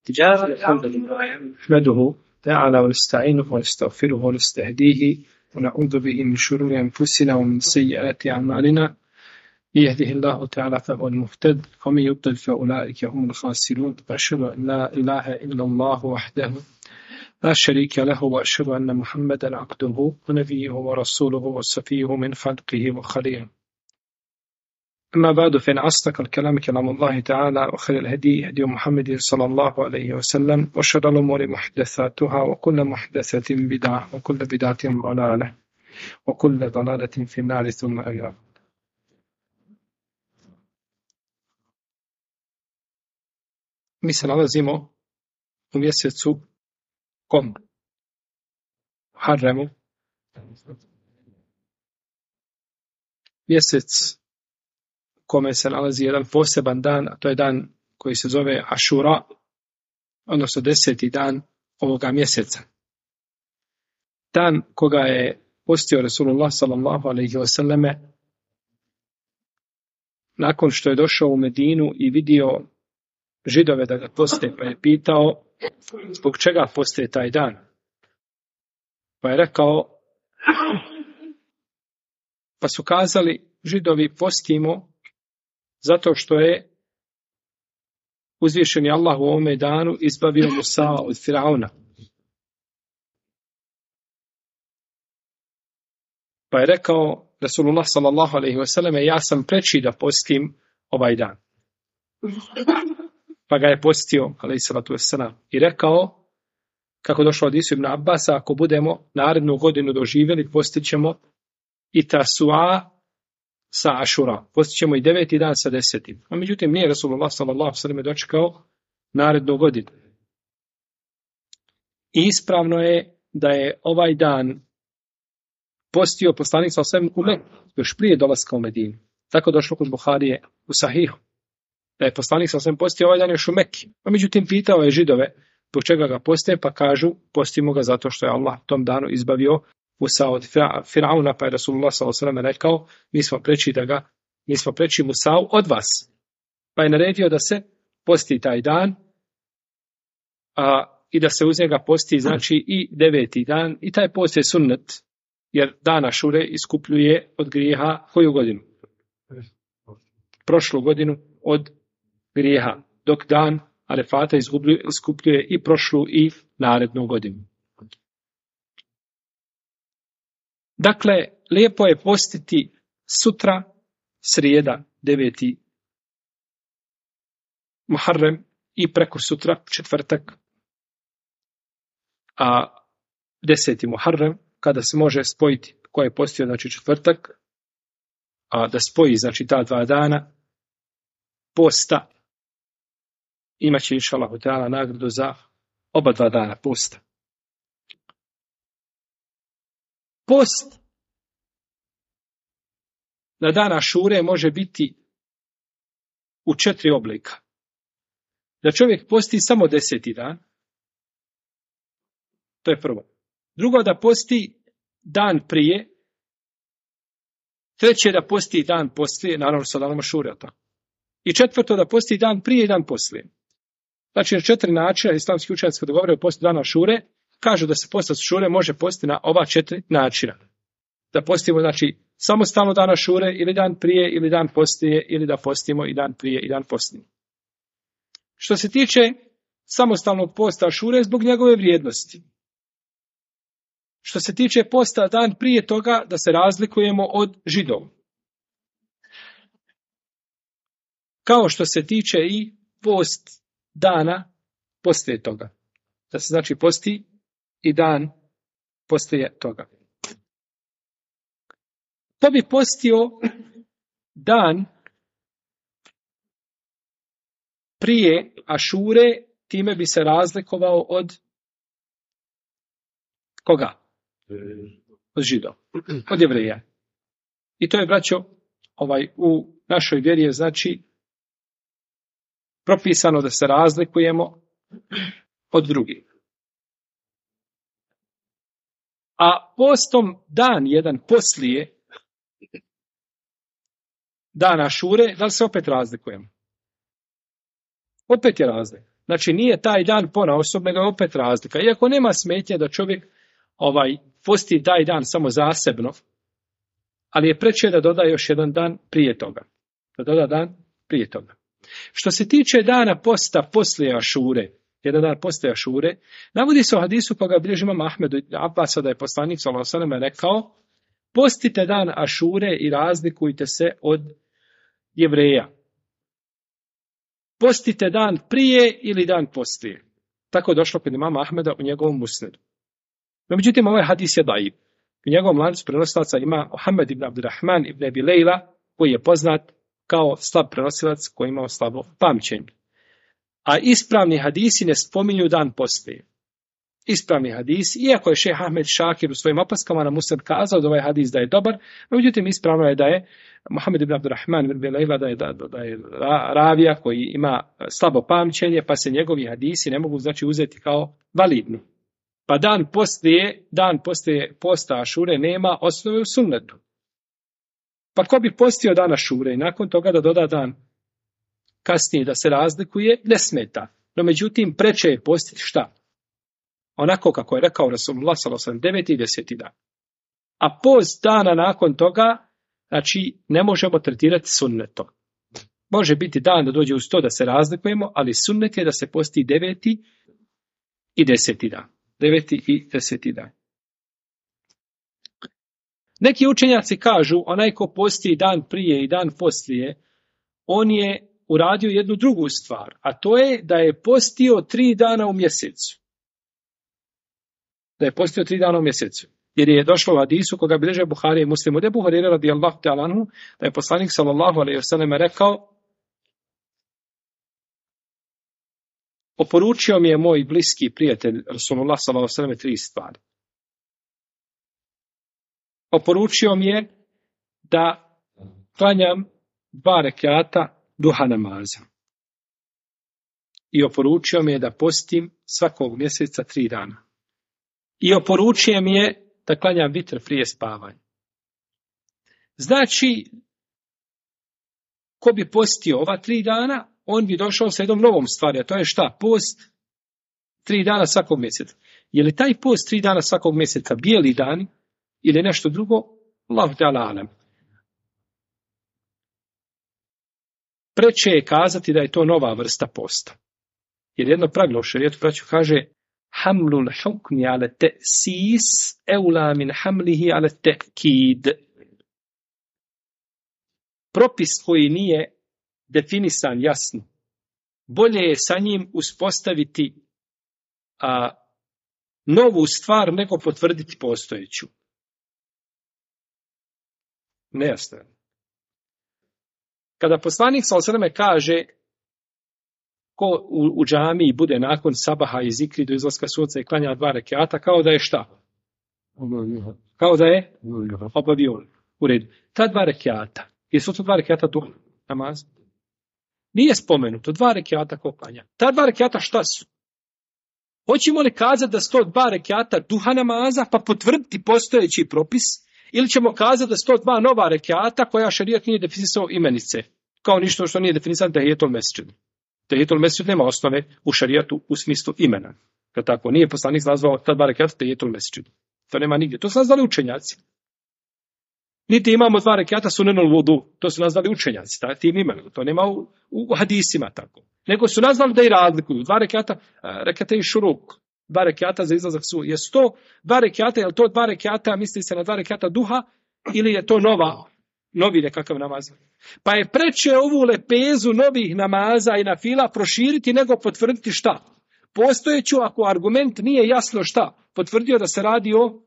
الحمد لله نحمده تعالى ونستعينه ونستغفره ونستهديه ونعوذ به من شرور أنفسنا ومن سيئات أعمالنا. يهده الله تعالى فهو المهتد ومن يضلل فأولئك هم الخاسرون. وأشهد أن لا إله إلا الله وحده لا شريك له وأشهد أن محمدا عبده ونبيه ورسوله وصفيه من خلقه وخليله. أما بعد فإن أصدق الكلام كلام الله تعالى وخير الهدي هدي محمد صلى الله عليه وسلم وشر الأمور محدثاتها وكل محدثة بدعة وكل بدعة ضلالة وكل ضلالة في النار ثم أجاب. Mi se nalazimo u mjesecu kom? Muharremu. Mjesec u kome se nalazi jedan poseban dan, a to je dan koji se zove Ašura, odnosno 10. dan ovoga mjeseca. Dan koga je postio Rasulullah sallallahu alejhi ve selleme nakon što je došao u Medinu i vidio Židove da ga poste, pa je pitao zbog čega poste taj dan. Pa je rekao, pa su kazali Židovi postimo zato što je uzvišeni Allah u ovome danu izbavio Musa od Firauna. Pa je rekao Rasulullah sallallahu alejhi ve selleme, ja sam preči da postim ovaj dan. Pa ga je postio, alejhi salatu vesselam, i rekao, kako došlo od Isu ibn Abbasa, ako budemo narednu godinu doživjeli, postit ćemo i Tasua sa Ašura. Postit ćemo i 9. dan sa 10. A međutim, nije Rasulullah sallallahu alejhi ve sellem dočekao narednu godinu. I ispravno je da je ovaj dan postio poslanik sallallahu alejhi ve sellem u Meku, još prije dolaska u Medinu. Tako došlo kod Buharije u Sahihu, da je poslanik sallallahu alejhi ve sellem postio ovaj dan još u Mekki. A međutim, pitao je Židove zbog čega ga poste, pa kažu postimo ga zato što je Allah tom danu izbavio Musa od Firauna, pa je Rasulullah sallallahu alejhi ve sellem rekao, mi smo preči Musa od vas. Pa je naredio da se posti taj dan, i da se uz njega posti, znači, i 9. dan, i taj post je sunnet, jer dan Ašure iskupljuje od grijeha koju godinu? Prošlu godinu od grijeha, dok dan Arefata iskupljuje i prošlu i narednu godinu. Dakle, lijepo je postiti sutra, srijeda, 9. Muharrem, i preko sutra, četvrtak, a 10. Muharrem, kada se može spojiti, ko je postio, znači četvrtak, a da spoji, znači, ta 2 dana posta, imaće inšallahu ta'ala nagradu za oba 2 dana posta. Post na dan Ašure može biti u 4 oblika. Da čovjek posti samo 10. dan, to je prvo. Drugo, da posti dan prije. Treće, da posti dan poslije, naravno sa danom Ašure. I četvrto, da posti dan prije i dan poslije. Znači, na 4 načina islamski učenjaci kada govore o postu dana Ašure, kažu da se post Ašure može postiti na ova 4 načina. Da postimo, znači, samostalno dan Ašure, ili dan prije, ili dan poslije, ili da postimo i dan prije i dan poslije. Što se tiče samostalnog posta Ašure, zbog njegove vrijednosti. Što se tiče posta dan prije toga, da se razlikujemo od Židova. Kao što se tiče i post dana poslije toga. Da se, znači, posti i dan poslije toga. To bi postio dan prije Ašure, time bi se razlikovao od koga? Od Židova, od Jevreja. I to je, braćo, u našoj vjeri je, znači, propisano da se razlikujemo od drugih. A postom dan jedan poslije dana Ašure, da li se opet razlikujemo? Opet je razlika. Znači nije taj dan ponaosob, nego je opet razlika. Iako nema smetnje da čovjek posti taj dan samo zasebno, ali je preče da doda još jedan dan prije toga. Da doda dan prije toga. Što se tiče dana posta poslije Ašure, jedan dan poslije Ašure, navodi se u hadisu koga bilježi imam Ahmedu Abbasa da je poslanik sallallahu alejhi ve sellem rekao: postite dan Ašure i razlikujte se od Jevreja. Postite dan prije ili dan poslije. Tako je došlo kod imama Ahmeda u njegovom musnedu. No, međutim, ovaj hadis je daif. U njegovom lancu prenosilaca ima Muhammed ibn Abdurrahman ibn Abi Lejla, koji je poznat kao slab prenosilac koji ima slabo pamćenje. A ispravni hadisi ne spominju dan poslije. Ispravni hadis, iako je šejh Ahmed Šakir u svojim opaskama na Musned kazao da ovaj hadis da je dobar, no međutim ispravno je da je Muhammed ibn Abdurrahman ibn Abi Lejla da je ravija koji ima slabo pamćenje, pa se njegovi hadisi ne mogu znači uzeti kao validni. Pa dan poslije posta Ašure nema osnove u sunnetu. Pa ko bi postio dan Ašure i nakon toga da doda dan kasnije da se razlikuje, ne smeta. No međutim, preče je postiti šta? Onako kako je rekao Rasulullah sallallahu alejhi ve sellem 9. i 10. dan. A post dana nakon toga, znači ne možemo tretirati sunnetom. Može biti dan da dođe uz to da se razlikujemo, ali sunnet je da se posti 9. i 10. dan. 9. i 10. dan. Neki učenjaci kažu, onaj ko posti dan prije i dan poslije, on je uradio jednu drugu stvar, a to je da je postio 3 dana u mjesecu. Da je postio 3 dana u mjesecu. Jer je došlo u hadisu koga bilježe Buhari i Muslim od Ebu Hurajre radijallahu ta'ala anhu, da je poslanik sallallahu alejhi ve sellem rekao: oporučio mi je moj bliski prijatelj Rasulullah sallallahu alejhi ve sellem 3 stvari. Oporučio mi je da klanjam 2 rekata duha namaza. I oporučio mi je da postim svakog mjeseca 3 dana. I oporučio mi je da klanjam vitr prije spavanja. Znači, ko bi postio ova 3 dana, on bi došao sa jednom novom stvari, a to je šta? Post 3 dana svakog mjeseca. Je li taj post 3 dana svakog mjeseca bijeli dani ili nešto drugo? Allahu ta'ala alam. Preče je kazati da je to nova vrsta posta. Jer jedno pravilo u šerijetu braću kaže: hamlul hukmi ala te'sis eula min hamlihi ala te'kid. Propis koji nije definisan jasno, bolje je sa njim uspostaviti novu stvar nego potvrditi postojeću. Nejasno je. Kada poslanik sallallahu alejhi ve sellem kaže ko u džamiji bude nakon sabaha i zikri do izlaska sunca i klanja 2 rekata, kao da je šta? Kao da je obavio. U redu. Ta 2 rekata, jesu to 2 rekata duha namaz? Nije spomenuto 2 rekata ko klanja. Ta 2 rekata šta su? Hoćemo li kazati da su to 2 rekata duha namaza pa potvrditi postojeći propis? Ili ćemo kazati da su to 2 nova rekata koja šerijat nije definisao imenice? Kao ništa što nije definisano tehijetul mesdžid. Tehijetul mesdžid nema osnove u šerijatu u smislu imena. Kad tako nije poslanik nazvao ta 2 rekata tehijetul mesdžid. To nema nigdje. To su nazvali učenjaci. Niti imamo 2 rekata sunenul vudu. To su nazvali učenjaci. Tim imenom. To nema u hadisima tako. Nego su nazvali da i razlikuju. 2 rekata, rekate i šuruk. 2 rekata za izlazak su. Jesu to 2 rekata, je li to 2 rekata, misli se na 2 rekata duha, ili je to novi nekakav namaz? Pa je preče ovu lepezu novih namaza i nafila proširiti nego potvrditi šta? Postojeću, ako argument nije jasno šta? Potvrdio da se radi o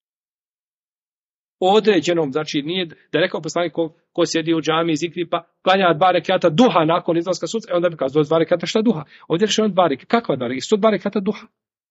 određenom, znači nije da je rekao poslanik ko sjedi u džamiji zikri pa klanja 2 rekata duha nakon izlaska sunca, onda bi kazao 2 rekata šta duha? Ovdje je 2 rekata. Kakva 2 rekata? Su 2 rekata duha?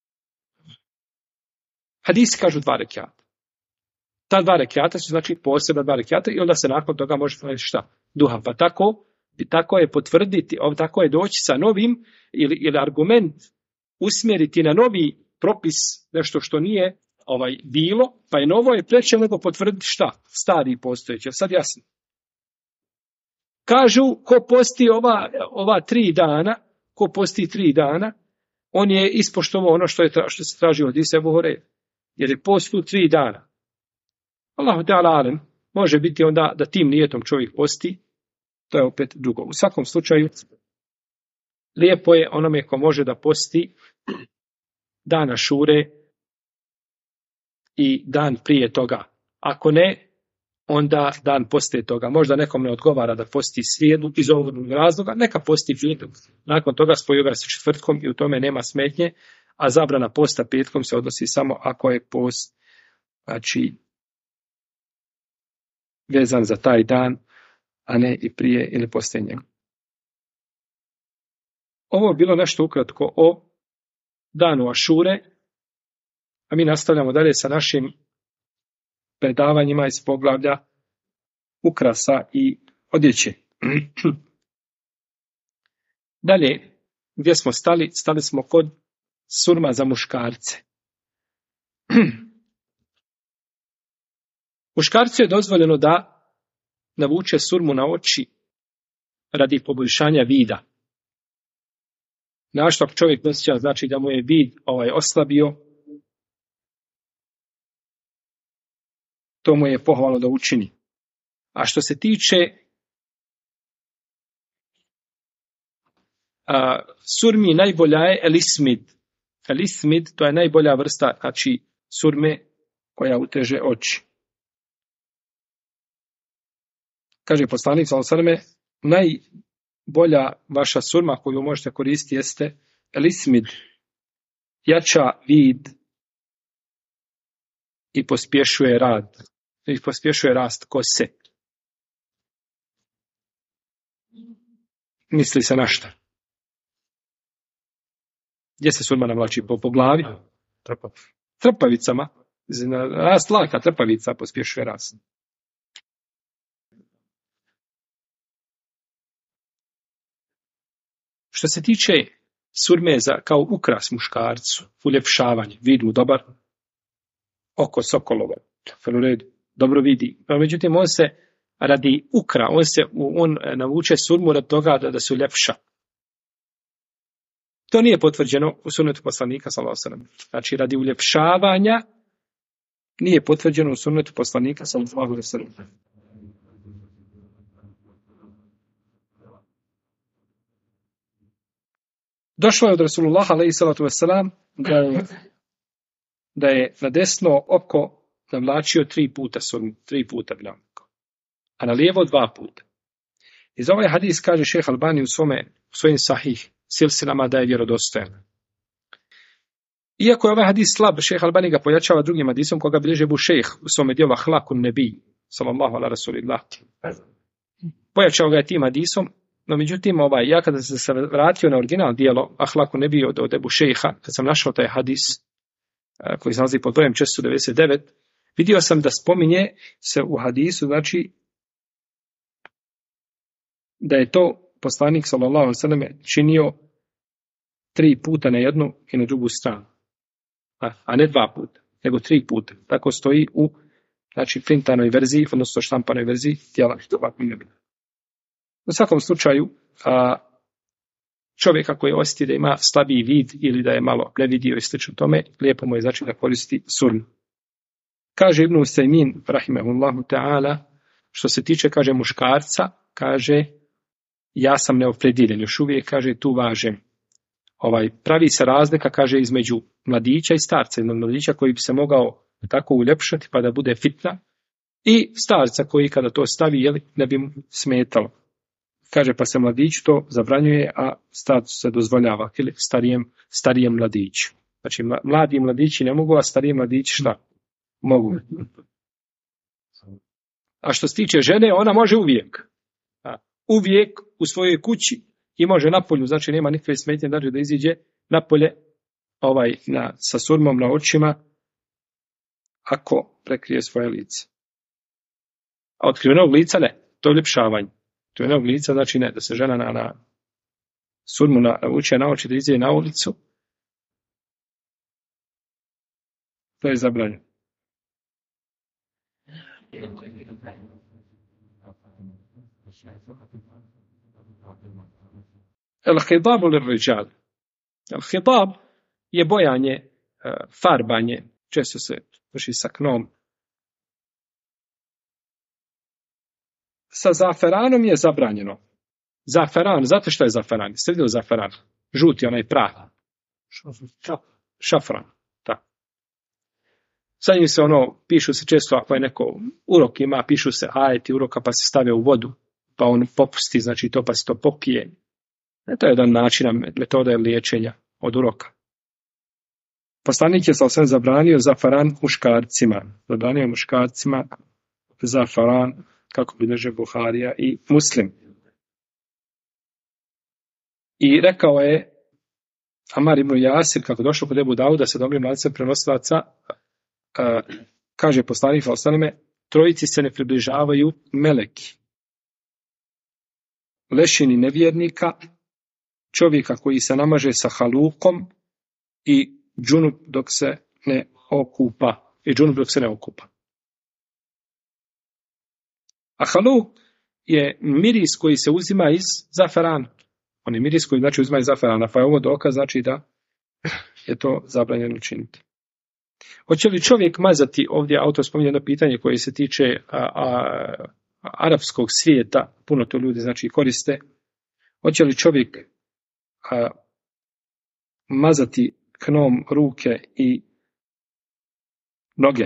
Hadisi kažu 2 rekata. Ta 2 rekata su znači posebna 2 rekata i onda se nakon toga može klanjati šta? Duha. Pa tako je potvrditi, tako je doći sa novim ili argument usmjeriti na novi propis, nešto što nije bilo, pa je novo je preče nego potvrditi šta? Stari postojeći. Sad jasno. Kažu ko posti ova 3 dana, ko posti 3 dana, on je ispoštovao ono što se traži od Ebu Hurajre. Jer je postu 3 dana. Allahu Teala alem, može biti onda da tim nijetom čovjek posti, to je opet drugo. U svakom slučaju, lijepo je onome ko može da posti dana Šure i dan prije toga. Ako ne, onda dan poslije toga. Možda nekom ne odgovara da posti srijedu iz ovog razloga, neka posti petkom. Nakon toga spojio ga sa četvrtkom i u tome nema smetnje, a zabrana posta petkom se odnosi samo ako je post, znači, vezan za taj dan, a ne i prije ili poslije njega. Ovo je bilo nešto ukratko o danu Ašure, a mi nastavljamo dalje sa našim predavanjima iz poglavlja ukrasa i odjeće. Dalje, gdje smo stali? Stali smo kod surma za muškarce. Muškarcu je dozvoljeno da navuče surmu na oči radi poboljšanja vida. Našto ako čovjek osjeća, znači da mu je vid oslabio, to mu je pohvalno da učini. A što se tiče surmi, najbolja je elismid. Elismid, to je najbolja vrsta, znači, surme koja uteže oči. Kaže poslanik sallallahu alejhi ve selleme, najbolja vaša surma koju možete koristiti jeste elismid. Jača vid i pospješuje rad. I pospješuje rast kose. Misli se na šta? Gdje se surma navlači? Po glavi? Trpavicama. Rast laka trpavica pospješuje rast. Što se tiče surme kao ukras muškarcu, uljepšavanje, vid mu dobar, oko sokolovo, dobro vidi. Međutim, on se radi ukra, on navuče surmu radi toga da se uljepša. To nije potvrđeno u sunnetu poslanika sallallahu alejhi ve sellem. Znači, radi uljepšavanja nije potvrđeno u sunnetu poslanika sallallahu alejhi ve sellem. Došlo je od Rasulullah alejhi salatu vesselam da je na desno oko navlačio 3 puta surmu, 3 puta blanko, a na lijevo 2 puta. Iz ovaj hadis kaže šejh Albani u svojim sahih silsilama da je vjerodostojan. Iako je ovaj hadis slab, šejh Albani ga pojačava drugim hadisom koga bilježi Ebu Šejh u svome djelu Ahlakun Nebi, sallallahu ala rasulillah. Pojačao ga je tim hadisom, no međutim, ja kada sam se vratio na original djelo Ahlakun Nebi od Ebu Šejha, kad sam našao taj hadis koji se nalazi pod brojem 499, vidio sam da spominje se u hadisu, znači, da je to poslanik sallallahu alejhi ve selleme činio 3 puta na jednu i na drugu stranu. A ne 2 puta, nego 3 puta. Tako stoji u, znači, printanoj verziji, odnosno štampanoj verziji djela Ahlakun Nebi. U svakom slučaju, čovjeka koji osjeti da ima slabiji vid ili da je malo nevidio i slično tome, lijepo mu je znači da koristi surmu. Kaže Ibn Usajmin, rahimehullahu ta'ala, što se tiče, kaže, muškarca, kaže, ja sam neopredjeljen, još uvijek, kaže, tu važem. Pravi se razlika, kaže, između mladića i starca, jednog mladića koji bi se mogao tako uljepšati pa da bude fitna, i starca koji kada to stavi, ne bi mu smetalo. Kaže, pa se mladić to zabranjuje, a starcu se dozvoljava, ili starijem mladiću. Znači, mladi mladići ne mogu, a stariji mladići šta? Mogu. A što se tiče žene, ona može uvijek. Uvijek u svojoj kući i može napolju, znači nema nikakve smetnje da iziđe napolje sa surmom na očima ako prekrije svoje lice. A otkrivenog lica ne, to je uljepšavanje. Otkrivenog lica znači ne, da se žena na surmu navuče na oči da iziđe na ulicu. To je zabranjeno. El-hidabu lir-rijal. El-hidab je bojanje, farbanje, često se vrši sa knom. Sa zaferanom je zabranjeno. Zaferan, znate što je zaferan? Ste vidjeli zaferan? Žuti, onaj prah. Šafran. Da. Sa njim se pišu se često, ako je neko urok ima, pišu se ajeti uroka pa se stave u vodu, pa on popusti, znači to pa se to popije. To je jedan način, metoda liječenja od uroka. Poslanik je sam zabranio zafaran muškarcima. Zabranio muškarcima zafaran, kako bilježe Buharija i Muslim. I rekao je Amar ibn Jasir, kako došao kod Ebu Dauda sa dobrim lancem prenosilaca, kaže poslanik sallallahu trojici se ne približavaju meleki. Lešini nevjernika, čovjeka koji se namaže sa halukom i džunup dok se ne okupa. A haluk je miris koji se uzima iz zaferana. On je miris koji znači uzima iz zaferana, pa je ovo dokaz znači da je to zabranjeno činiti. Hoće li čovjek mazati, ovdje autor spominje jedno pitanje koje se tiče arapskog svijeta, puno to ljudi znači koriste, hoće li čovjek mazati knom ruke i noge?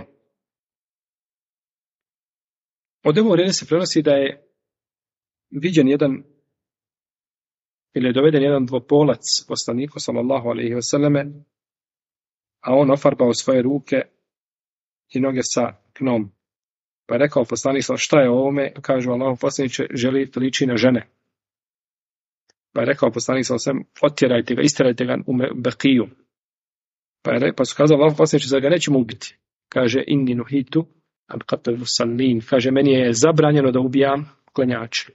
Od ovog reda se prenosi da je viđen ili je doveden jedan dvopolac poslaniku sallallahu alejhi ve selleme, a on ofarbao svoje ruke i noge sa knom. Pa je rekao poslanik šta je ovome? Kažu Allahov poslaniče, želi liči na žene. Pa je rekao poslanik otjerajte ga, isterajte ga u Bekiju. Pa su kazali Allahov poslaniče, da ga nećemo ubiti. Kaže inni nuhitu an qatl musallin. Kaže meni je zabranjeno da ubijam klanjače.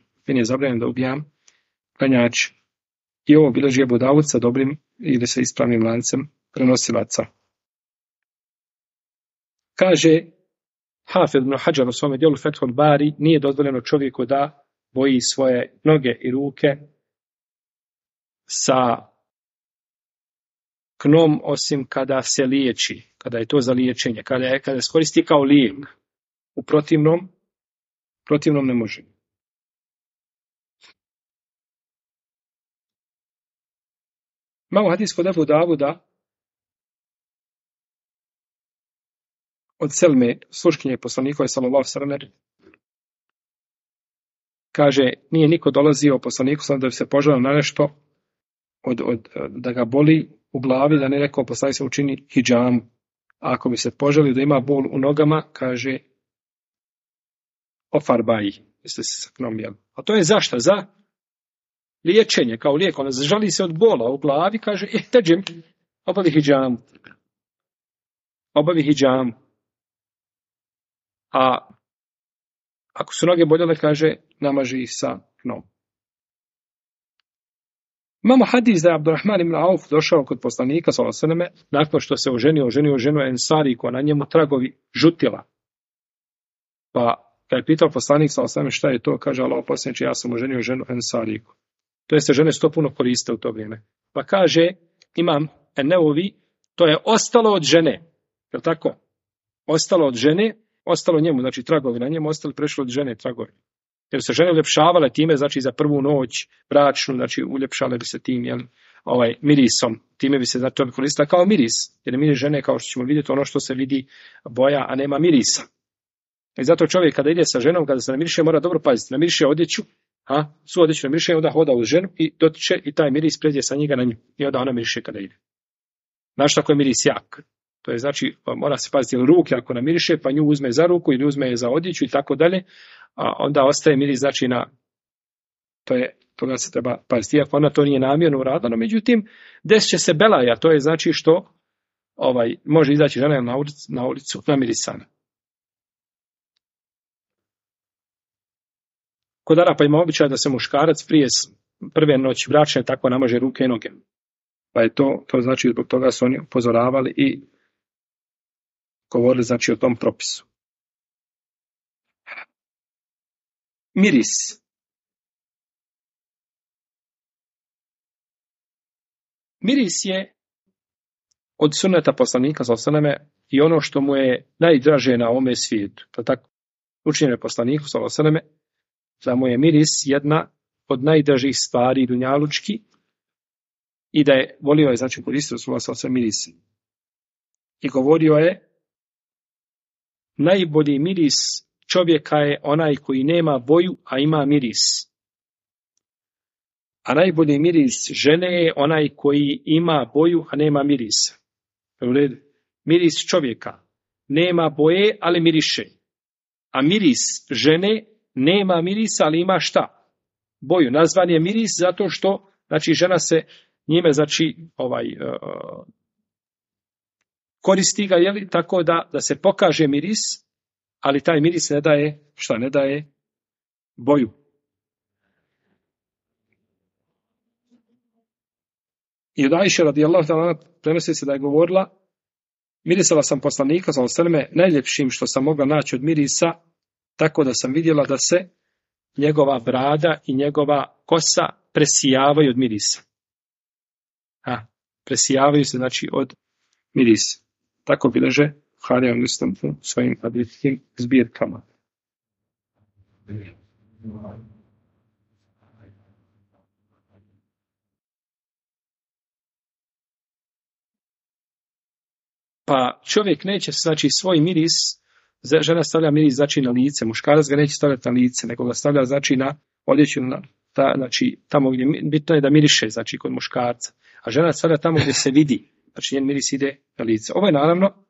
I ovo bilježi Ebu Davud sa dobrim ili sa ispravnim lancem prenosilaca. Kaže Hafid ibn Hadžar u svome djelu Fethul Bari, nije dozvoljeno čovjeku da boji svoje noge i ruke sa knom osim kada se liječi, kada je to za liječenje, kada se koristi kao lijek. U protivnom ne može. Imamo hadis kod Ebu Davuda od Selme, sluškinje poslanikove sallallahu alejhi ve sellem, kaže, nije niko dolazio poslaniku da bi se požalio na nešto da ga boli u glavi, da ne rekao poslanik se učini hidžamu. A ako bi se požalio da ima bol u nogama, kaže ofarbaj, jeste se sa knom jel. A to je zašto? Za liječenje, kao lijek. Ona žali se od bola u glavi, kaže, teđem, obavi hidžamu. A ako su noge boljele, kaže, namaži ih sa knom. Imamo hadis da je Abdurrahman ibn Auf došao kod poslanika, sallallahu alejhi ve selleme, nakon što se oženio ženu Ensari, koja na njemu tragovi žutila. Pa kad je pitao poslanik, sallallahu alejhi ve selleme, šta je to, kaže Allahov poslaniče, ja sam oženio ženu Ensariku. To je se žene sto puno koriste u to vrijeme. Pa kaže, imam Eneovi, to je ostalo od žene. Je li tako? Ostalo od žene, ostalo njemu, znači tragovi na njemu, ostali prešli od žene tragovi. Jer se žene uljepšavale time, znači za prvu noć bračnu, znači uljepšale bi se tim, mirisom. Time bi se, znači, to bi koristila kao miris. Jer miris žene, kao što ćemo vidjeti, ono što se vidi boja, a nema mirisa. I zato čovjek kada ide sa ženom, kada se namiriše, mora dobro paziti. Namiriše odjeću, su odjeću namiriše, onda hoda uz ženu i dotiče i taj miris pređe sa njega na nju. I onda ona miriše kada ide. Znaš tako je miris jak. To je znači, mora se paziti ruke ako namiriše, pa nju uzme za ruku ili uzme je za odjeću i tako dalje, a onda ostaje miris, znači toga se treba paziti. Iako ona to nije namjerno uradila, no međutim, desit će se belaja, to je znači što može izaći žena na ulicu namirisana. Kod Arapa ima običaj da se muškarac prije prve noći bračne tako namaže ruke i noge. Pa je to znači zbog toga su oni upozoravali i govorili znači o tom propisu. Miris. Miris je od sunneta poslanika sallallahu alejhi ve selleme i ono što mu je najdraže na ovome svijetu. Pa tako učinjeno je poslaniku sallallahu alejhi ve selleme da mu je miris jedna od najdražih stvari dunjalučki i da je volio je, znači koristio sallallahu alejhi ve selleme miris. I govorio je najbolji miris čovjeka je onaj koji nema boju, a ima miris. A najbolji miris žene je onaj koji ima boju, a nema mirisa. Miris čovjeka nema boje, ali miriše. A miris žene nema mirisa, ali ima šta? Boju. Nazvan je miris zato što, znači, žena se njime, znači, koristi ga, jeli, tako da se pokaže miris, ali taj miris ne daje, šta ne daje? Boju. I od Ajše radijallahu ta'ala prenosi se da je govorila: mirisala sam poslanika sallallahu alejhi ve selleme najljepšim što sam mogla naći od mirisa, tako da sam vidjela da se njegova brada i njegova kosa presijavaju od mirisa. Presijavaju se, znači, od mirisa. Tako bileže Buharija i Muslim u svojim hadijskim zbirkama. Pa čovjek neće, znači, svoj miris, žena stavlja miris, znači, na lice, muškarac ga neće stavljati na lice, nego ga stavlja, znači, na odjeću, znači, tamo gdje bitno je da miriše, znači, kod muškarca. A žena stavlja tamo gdje se vidi, znači, njen miris ide na lice. Ovo je naravno,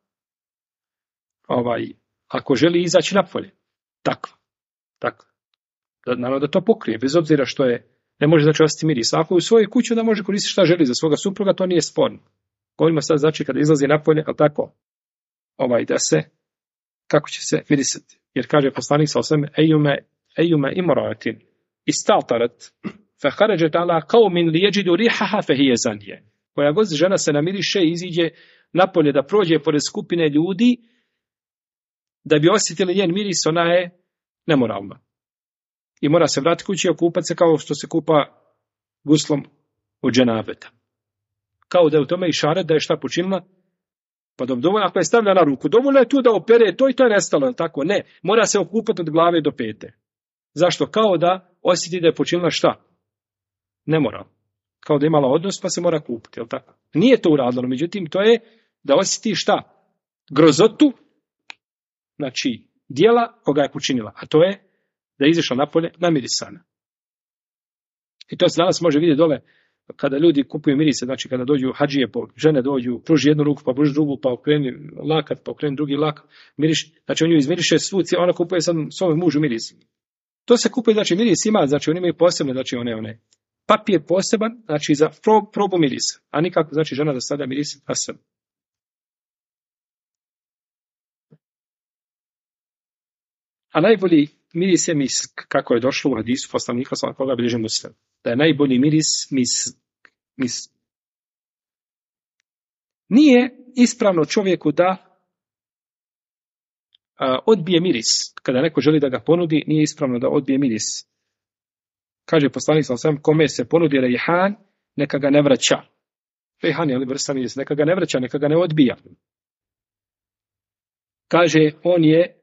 ako želi izaći napolje, tako. Naravno da to pokrije, bez obzira što je, ne može, znači, ostati miris. Ako je u svojoj kući, onda može koristiti šta želi za svoga supruga, to nije sporno. Govorimo sad, znači, kada izlazi napolje, ali tako, da se, kako će se mirisati. Jer kaže poslanik sallallahu alejhi ve sellem: ejume imratin istaltarat fa kharajat ala qaumin liyajidu rihaha fa hiya zanije. Koja god žena se namiriše i iziđe napolje da prođe pored skupine ljudi da bi osjetili njen miris, ona je nemoralna. I mora se vratiti kući i okupati se kao što se kupa guslom od dženabeta. Kao da je u tome išaret da je šta počinila, pa dovoljno ako je stavlja na ruku, dovoljno je tu da opere to i to je nestalo, tako? Ne, mora se okupati od glave do pete. Zašto? Kao da osjeti da je počinila šta? Nemoral. Kao da je imala odnos pa se mora kupiti, jel tako? Nije to uradilo, međutim to je da osjeti šta? Grozotu, znači dijela koga je počinila, a to je da je izašla napolje namirisana. I to se danas može vidjeti dole, kada ljudi kupuju mirise, znači kada dođu hadžije, žene dođu, pruži jednu ruku, pa pruži drugu, pa okreni lakat, pa okreni drugi lakat, miriš, znači on ju izmiriše svu, ona kupuje sam svome mužu miris. To se kupuje, znači miris ima, znači oni imaju posebne, znači one papir poseban, znači za probu mirisa, a nikako, znači žena da stavlja miris na sebe. A najbolji miris je misk, kako je došlo u hadisu poslanika sallallahu koga bilježi Muslim. Da je najbolji miris misk. Nije ispravno čovjeku da odbije miris. Kada neko želi da ga ponudi, nije ispravno da odbije miris. Kaže poslanik sallallahu alejhi ve sellem: kome se ponudi rejhan, neka ga ne vraća. Rejhan je vrsta miris, neka ga ne vraća, neka ga ne odbija. Kaže, on je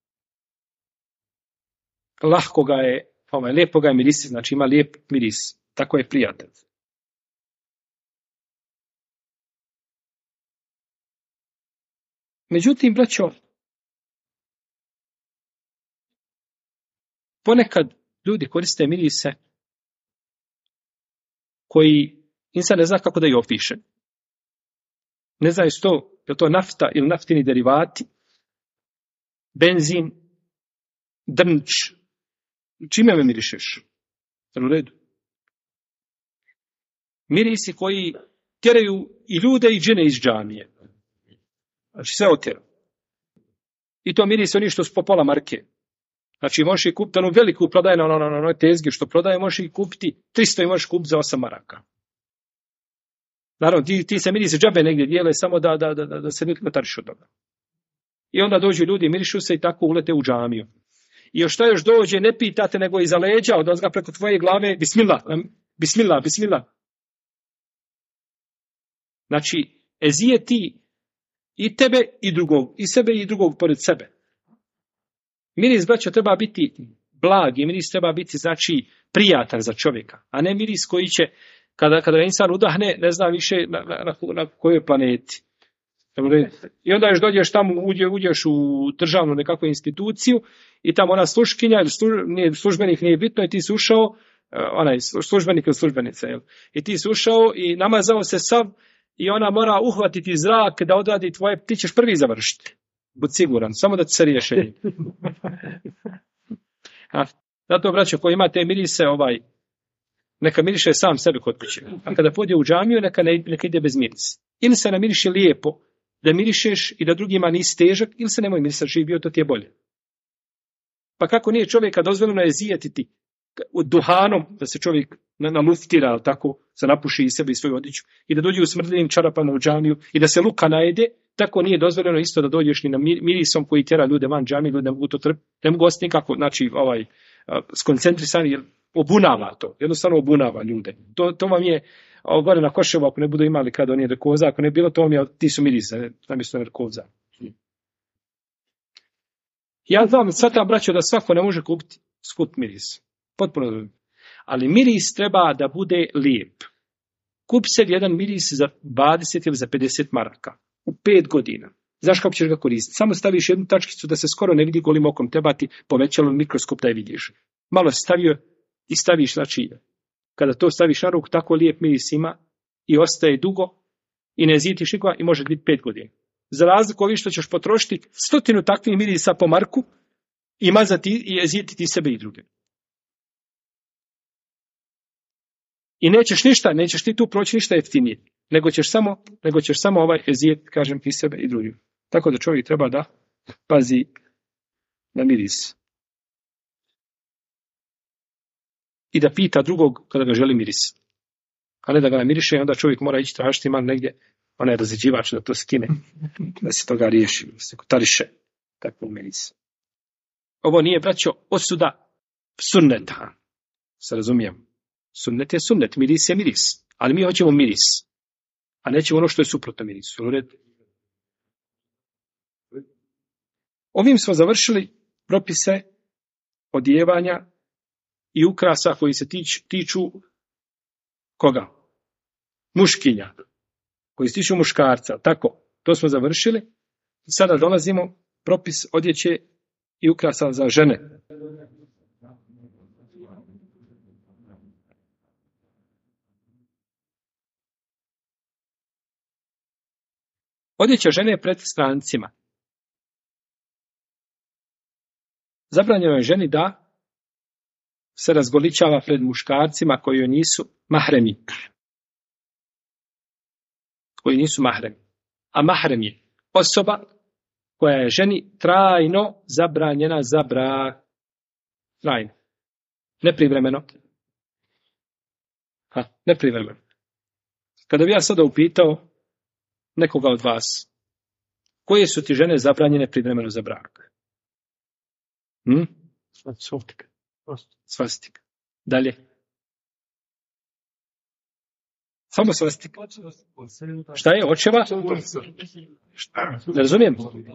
lahko ga je, lijepo ga je mirisi, znači ima lijep miris, tako je prijatelj. Međutim, braćo, ponekad ljudi koriste mirise koji insan ne zna kako da ih opiše. Ne znaju je to nafta ili naftini derivati, benzin, drnč. Čime me mirišeš? U redu. Mirisi koji tjeraju i ljude i džine iz džamije. Znači sve otjera. I to mirisi oni što su po pola marke. Znači možeš i kupiti onu veliku prodaje na onoj tezgi što prodaje, možeš i kupiti 300 i možeš kupiti za 8 maraka. Naravno, ti se mirisi džabe negdje dijele samo da se nutariš od toga. I onda dođu ljudi, mirišu se i tako ulete u džamiju. I još dođe, ne pitate, nego iza leđa, odozga preko tvoje glave, bismillah. Znači, ezijeti i tebe i drugog, i sebe i drugog pored sebe. Miris, braćo, treba biti blag i miris treba biti, znači, prijatan za čovjeka, a ne miris koji će, kada insan udahne, ne zna više na kojoj planeti. I onda još dođeš tamo, uđeš u državnu nekakvu instituciju i tamo ona sluškinja, ili službenik nije bitno i ti si ušao, onaj službenik ili službenica, jel? I ti si ušao i namazao se sav i ona mora uhvatiti zrak da odradi tvoje, ti ćeš prvi završiti. Bud siguran, samo da ti se riješi. Zato, braćo, koji imate mirise, neka miriše sam sebe kod kuće. A kada pođe u džamiju, neka ide bez mirisa. Ili se namiriše lijepo, da mirišeš i da drugima nisi težak, ili se nemoj mirisati, živ bio, to ti je bolje. Pa kako nije čovjeka dozvoljeno je zijetiti duhanom, da se čovjek naluftira, tako se napuši iz sebe i svoju odjeću, i da dođe u smrdljivim čarapama u džamiju, i da se luka najede, tako nije dozvoljeno isto da dođeš ni na mirisom koji tjera ljude van džamije, ljudi ne mogu to trpiti, ne mogu ostati nikako, znači, skoncentrisani, jer obunava to, jednostavno obunava ljude. To vam je, gore na Koševu, ako ne budu imali kada on je rekoza, ako ne bilo, to vam je, ti su mirisa, namjesto rekoza. Ja znam, shvatam, braćo, da svako ne može kupiti skup miris. Potpuno. Ali miris treba da bude lijep. Kupi se jedan miris za 20 ili za 50 maraka. U 5 godina. Znaš kako ćeš ga koristiti? Samo staviš jednu tačkicu da se skoro ne vidi golim okom. Treba ti povećalo mikroskop da je vidiš. Malo si stavio i staviš, znači, kada to staviš na ruku, tako lijep miris ima i ostaje dugo i ne zitiš nikoga i može biti 5 godina. Za razliku ovi što ćeš potrošiti 100 takvih mirisa po marku i mazati i ezititi sebe i druge. I nećeš ti tu proći ništa jeftinije, nego ćeš samo ezijet, kažem, i sebe i drugi. Tako da čovjek treba da pazi na miris. I da pita drugog kada ga želi miris. A ne da ga namiriše i onda čovjek mora ići tražiti ima negdje onaj razređivač da to skine, da se toga riješi, da se kotariše takvu miris. Ovo nije, braćo, osuda sunneta. Se razumijem. Sunnet je sunnet, miris je miris. Ali mi hoćemo miris. A nećemo ono što je suprotno mirisu. Ovim smo završili propise odijevanja i ukrasa koji se tiču koga? Muškinja. Koji se tiču muškarca. Tako, to smo završili. Sada dolazimo propis odjeće i ukrasa za žene. Odjeća žene pred strancima. Zabranjeno je ženi da se razgoličava pred muškarcima koji nisu mahremi. Koji nisu mahremi. A mahrem je osoba koja je ženi trajno zabranjena za brak. Trajno. Neprivremeno. Neprivremeno. Kada bi ja sada upitao nekoga od vas, koje su ti žene zabranjene privremeno za brak? Svastika. Dalje. Samo svastika. Šta je? Očeva? Ne razumijem.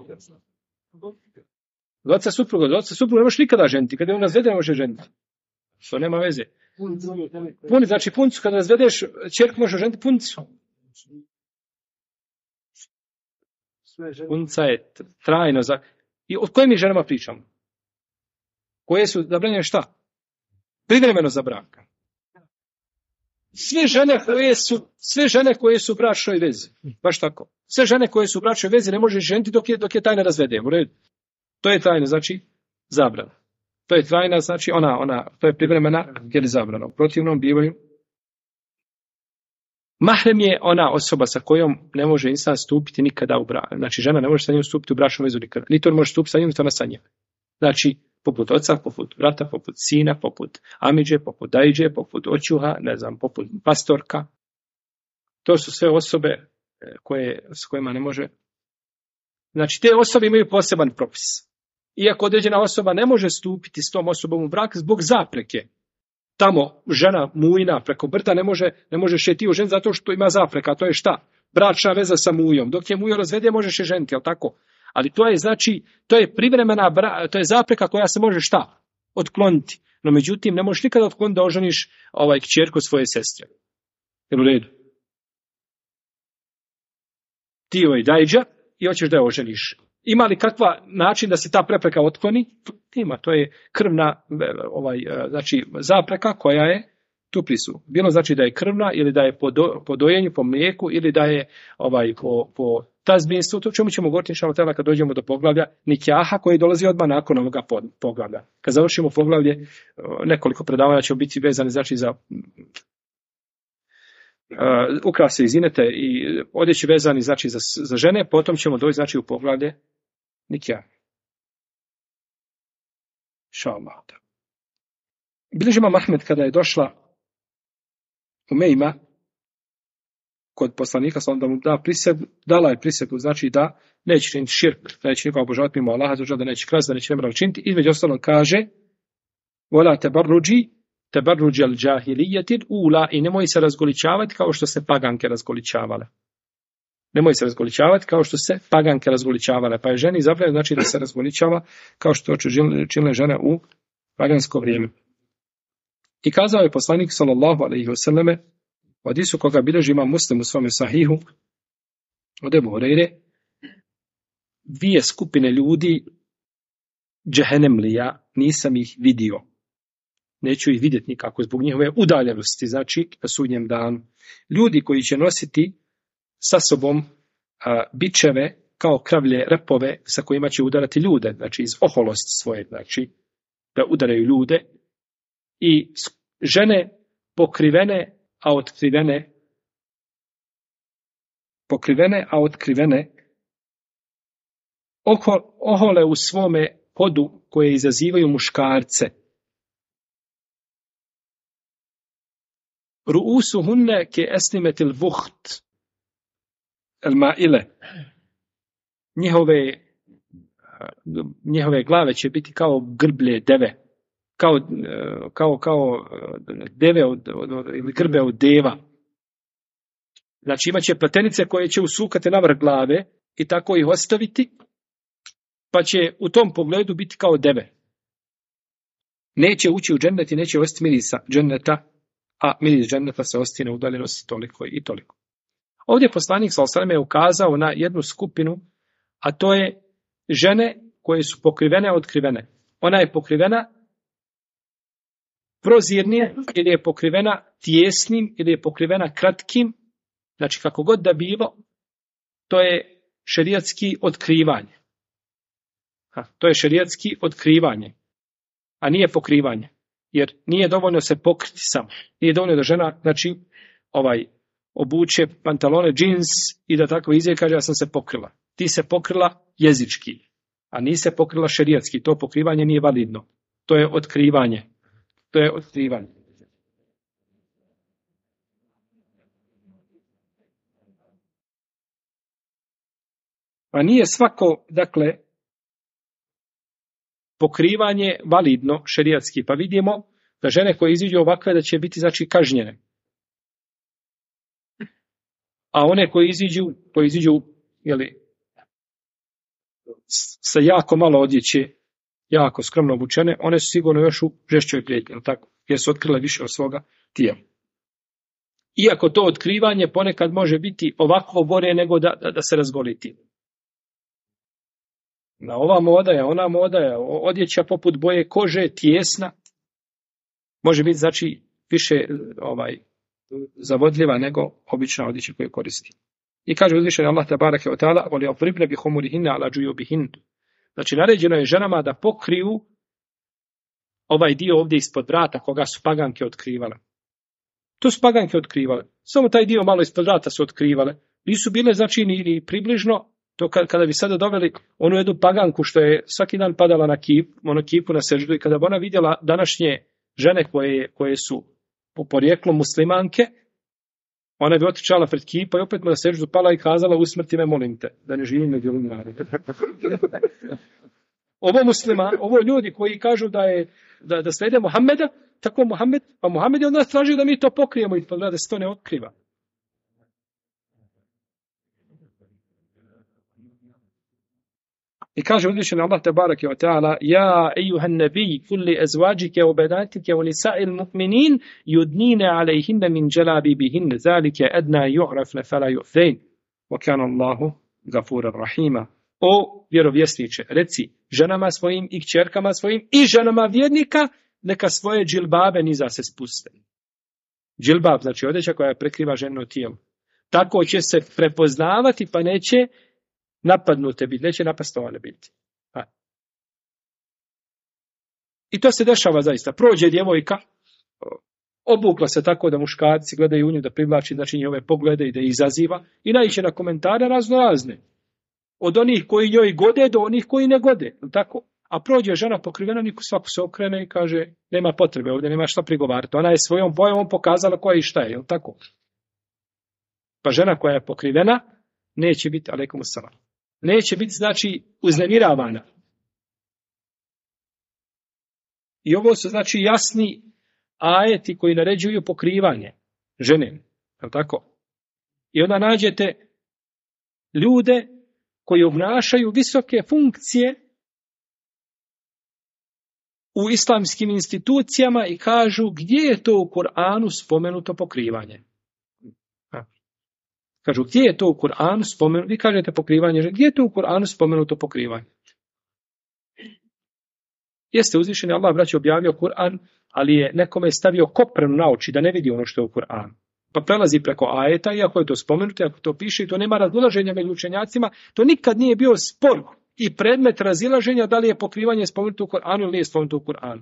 Oca supruga ne možeš nikada ženiti. Kada je on razveden, ne može ženiti. To nema veze. Znači puncu, kada razvedeš, čerku može ženiti puncu. Punca je trajno za... I o kojim mi ženama pričamo? Koje su zabranjene šta? Privremeno za brak. Sve žene koje su u bračnoj vezi. Baš tako. Sve žene koje su u bračnoj vezi ne može ženiti dok je tajna razvede. U redu. To je tajna, znači zabrana. To je trajna, znači to je privremena jer je zabrana. U protivnom bivaju. Mahrem je ona osoba sa kojom ne može insan stupiti nikada u brak. Znači žena ne može sa njim stupiti u bračnu vezu nikada. Niti on može stupiti sa njim, niti ona sa njim. Znači poput oca, poput brata, poput sina, poput amidže, poput dajđe, poput očuha, poput pastorka. To su sve osobe s kojima ne može. Znači te osobe imaju poseban propis. Iako određena osoba ne može stupiti s tom osobom u brak zbog zapreke. Tamo žena mujna preko brda ne može šetiti u žen zato što ima zapreka. A to je šta? bračna veza sa mujom. Dok je mujo razvede, možeš je ženiti, jel tako? Ali to je, znači, to je privremena, to je zapreka koja se može šta? Otkloniti. No međutim, ne možeš nikada otkloniti da oženiš kćerku svoje sestre. Jel u redu? Ti joj dajđa i hoćeš da je oženiš. Ima li kakva način da se ta prepreka otkloni? Ima, to je krvna znači, zapreka koja je tu prisutna. Bilo znači da je krvna ili da je po dojenju, po mlijeku ili da je po tazbinstvu. To čemu ćemo govoriti inšalatela kad dođemo do poglavlja nikjaha koji dolazi odmah nakon ovoga poglavlja. Kad završimo poglavlje, nekoliko predavanja će biti vezani znači za ukrase i zinete i odjeći vezani znači za žene, potom ćemo doći znači u poglavlje nikjaha. Inšallah. Bilježi imam Ahmed kada je došla Umejma kod poslanika, da mu dala je prisegu, znači da neće činiti širk, da neće nikoga obožavati mimo Allaha, da neće krasti, da neće nemrali činiti. Između ostalog kaže Vola tebarruđi al džahilijetin ula i nemoj se razgoličavati kao što se paganke razgoličavale. Nemoj se razgoličavati kao što se paganke razgoličavale. Pa je ženi zabranjeno znači da se razgoličava kao što činile žene u pagansko vrijeme. I kazao je poslanik sallallahu alejhi ve selleme u hadisu koga bilježi imam Muslim u svome sahihu od Ebu Hurajre, dvije skupine ljudi džehennemlija nisam ih vidio. Neću ih vidjeti nikako zbog njihove udaljenosti, znači na sudnjem danu. Ljudi koji će nositi sa sobom bičeve kao kravlje repove sa kojima će udarati ljude, znači iz oholosti svoje, znači da udaraju ljude, i žene pokrivene, a otkrivene ohole u svome podu koje izazivaju muškarce. Ru'usuhunne ke esnimetil vuht el ma'ile. Njihove glave će biti kao grblje deve. Kao deve ili grbe od deva. Znači imat će platenice koje će usukati na vrh glave i tako ih ostaviti, pa će u tom pogledu biti kao deve. Neće ući u džennet i neće ostati mirisa dženneta, a miris dženneta se ostaje na udaljenosti toliko i toliko. Ovdje poslanik sallallahu alejhi ve sellem je ukazao na jednu skupinu, a to je žene koje su pokrivene, otkrivene. Ona je pokrivena prozirnije, ili je pokrivena tijesnim, ili je pokrivena kratkim, znači kako god da bilo, to je šerijatski otkrivanje. To je šerijatski otkrivanje, a nije pokrivanje. Jer nije dovoljno se pokriti samo. Nije dovoljno da žena, znači, obuče pantalone, džins i da tako izje kaže ja sam se pokrila. Ti se pokrila jezički, a nisi se pokrila šerijatski. To pokrivanje nije validno. To je otkrivanje. To je otkrivanje. A nije svako, dakle, pokrivanje validno šerijatski. Pa vidimo da žene koje iziđu ovakve da će biti znači kažnjene. A one koje iziđu sa jako malo odjeće, jako skromno obučene, one su sigurno još u žešćoj prijetnji, tako? Jer su otkrile više od svoga tijela. Iako to otkrivanje ponekad može biti ovako bolje nego da se razgoliti. Na ova moda je, ona moda je, odjeća poput boje kože, tijesna, može biti znači više zavodljiva nego obična odjeća koju koristi. I kaže uzvišeni Allah tebareke ve taala: "Voli afribne bi humurihinna ala džujubihin." Znači naređeno je ženama da pokriju ovaj dio ovdje ispod vrata koga su paganke otkrivale. To su paganke otkrivale. Samo taj dio malo ispod vrata su otkrivale. Nisu bile znači ni približno to kada bi sada doveli onu jednu paganku što je svaki dan padala na kipu na seždu i kada bi ona vidjela današnje žene koje su po porijeklu muslimanke, ona bi otičala pred kipa i opet mu na seždu pala i kazala: "Usmrti me, molim te, da ne živim među ljudima." Ovo ljudi koji kažu da slijede Muhammeda, tako Muhammed, pa Muhammed je od nas tražio da mi to pokrijemo i da se to ne otkriva. I kaže uzvišeni Allah tebareke ve taala: Ja ejuhan nabi kulli azwajike wa banatike wa nisa'il mu'minin yudnina alayhinna min jalabibihin zalika adna yu'rafna fala yu'zain wa kana Allahu gafuran rahima. O vjerovjesniče, reci ženama svojim i kćerkama svojim i ženama vjernika neka svoje džilbabe niza se spuste. Džilbab znači odjeća koja prekriva ženo tijelo. Tako će se prepoznavati pa neće napadnute biti, neće napastovane biti. I to se dešava zaista. Prođe djevojka, obukla se tako da muškarci gledaju u nju, da privlači znači njihove poglede i da ih izaziva i naiće na komentare razne. Od onih koji njoj gode do onih koji ne gode. Tako? A prođe žena pokrivena, niko svako se okrene i kaže nema potrebe ovdje, nema šta prigovarati. Ona je svojom bojom pokazala koja i šta je, jel tako? Pa žena koja je pokrivena neće biti, alejkum selam, neće biti znači uznemiravana. I ovo su znači jasni ajeti koji naređuju pokrivanje žene, jel tako? I onda nađete ljude koji obnašaju visoke funkcije u islamskim institucijama i kažu gdje je to u Kur'anu spomenuto pokrivanje. Kažu gdje je to u Kur'anu spomenuto, vi kažete pokrivanje, gdje je to u Kur'anu spomenuto pokrivanje? Jeste uzvišeni Allah, braće, objavio Kur'an, ali je nekome stavio koprenu na oči da ne vidi ono što je u Kur'anu. Pa prelazi preko ajeta, iako je to spomenuto, ako to piše, i to nema razilaženja među učenjacima, to nikad nije bio spor i predmet razilaženja da li je pokrivanje spomenuto u Kur'anu ili nije spomenuto u Kur'anu.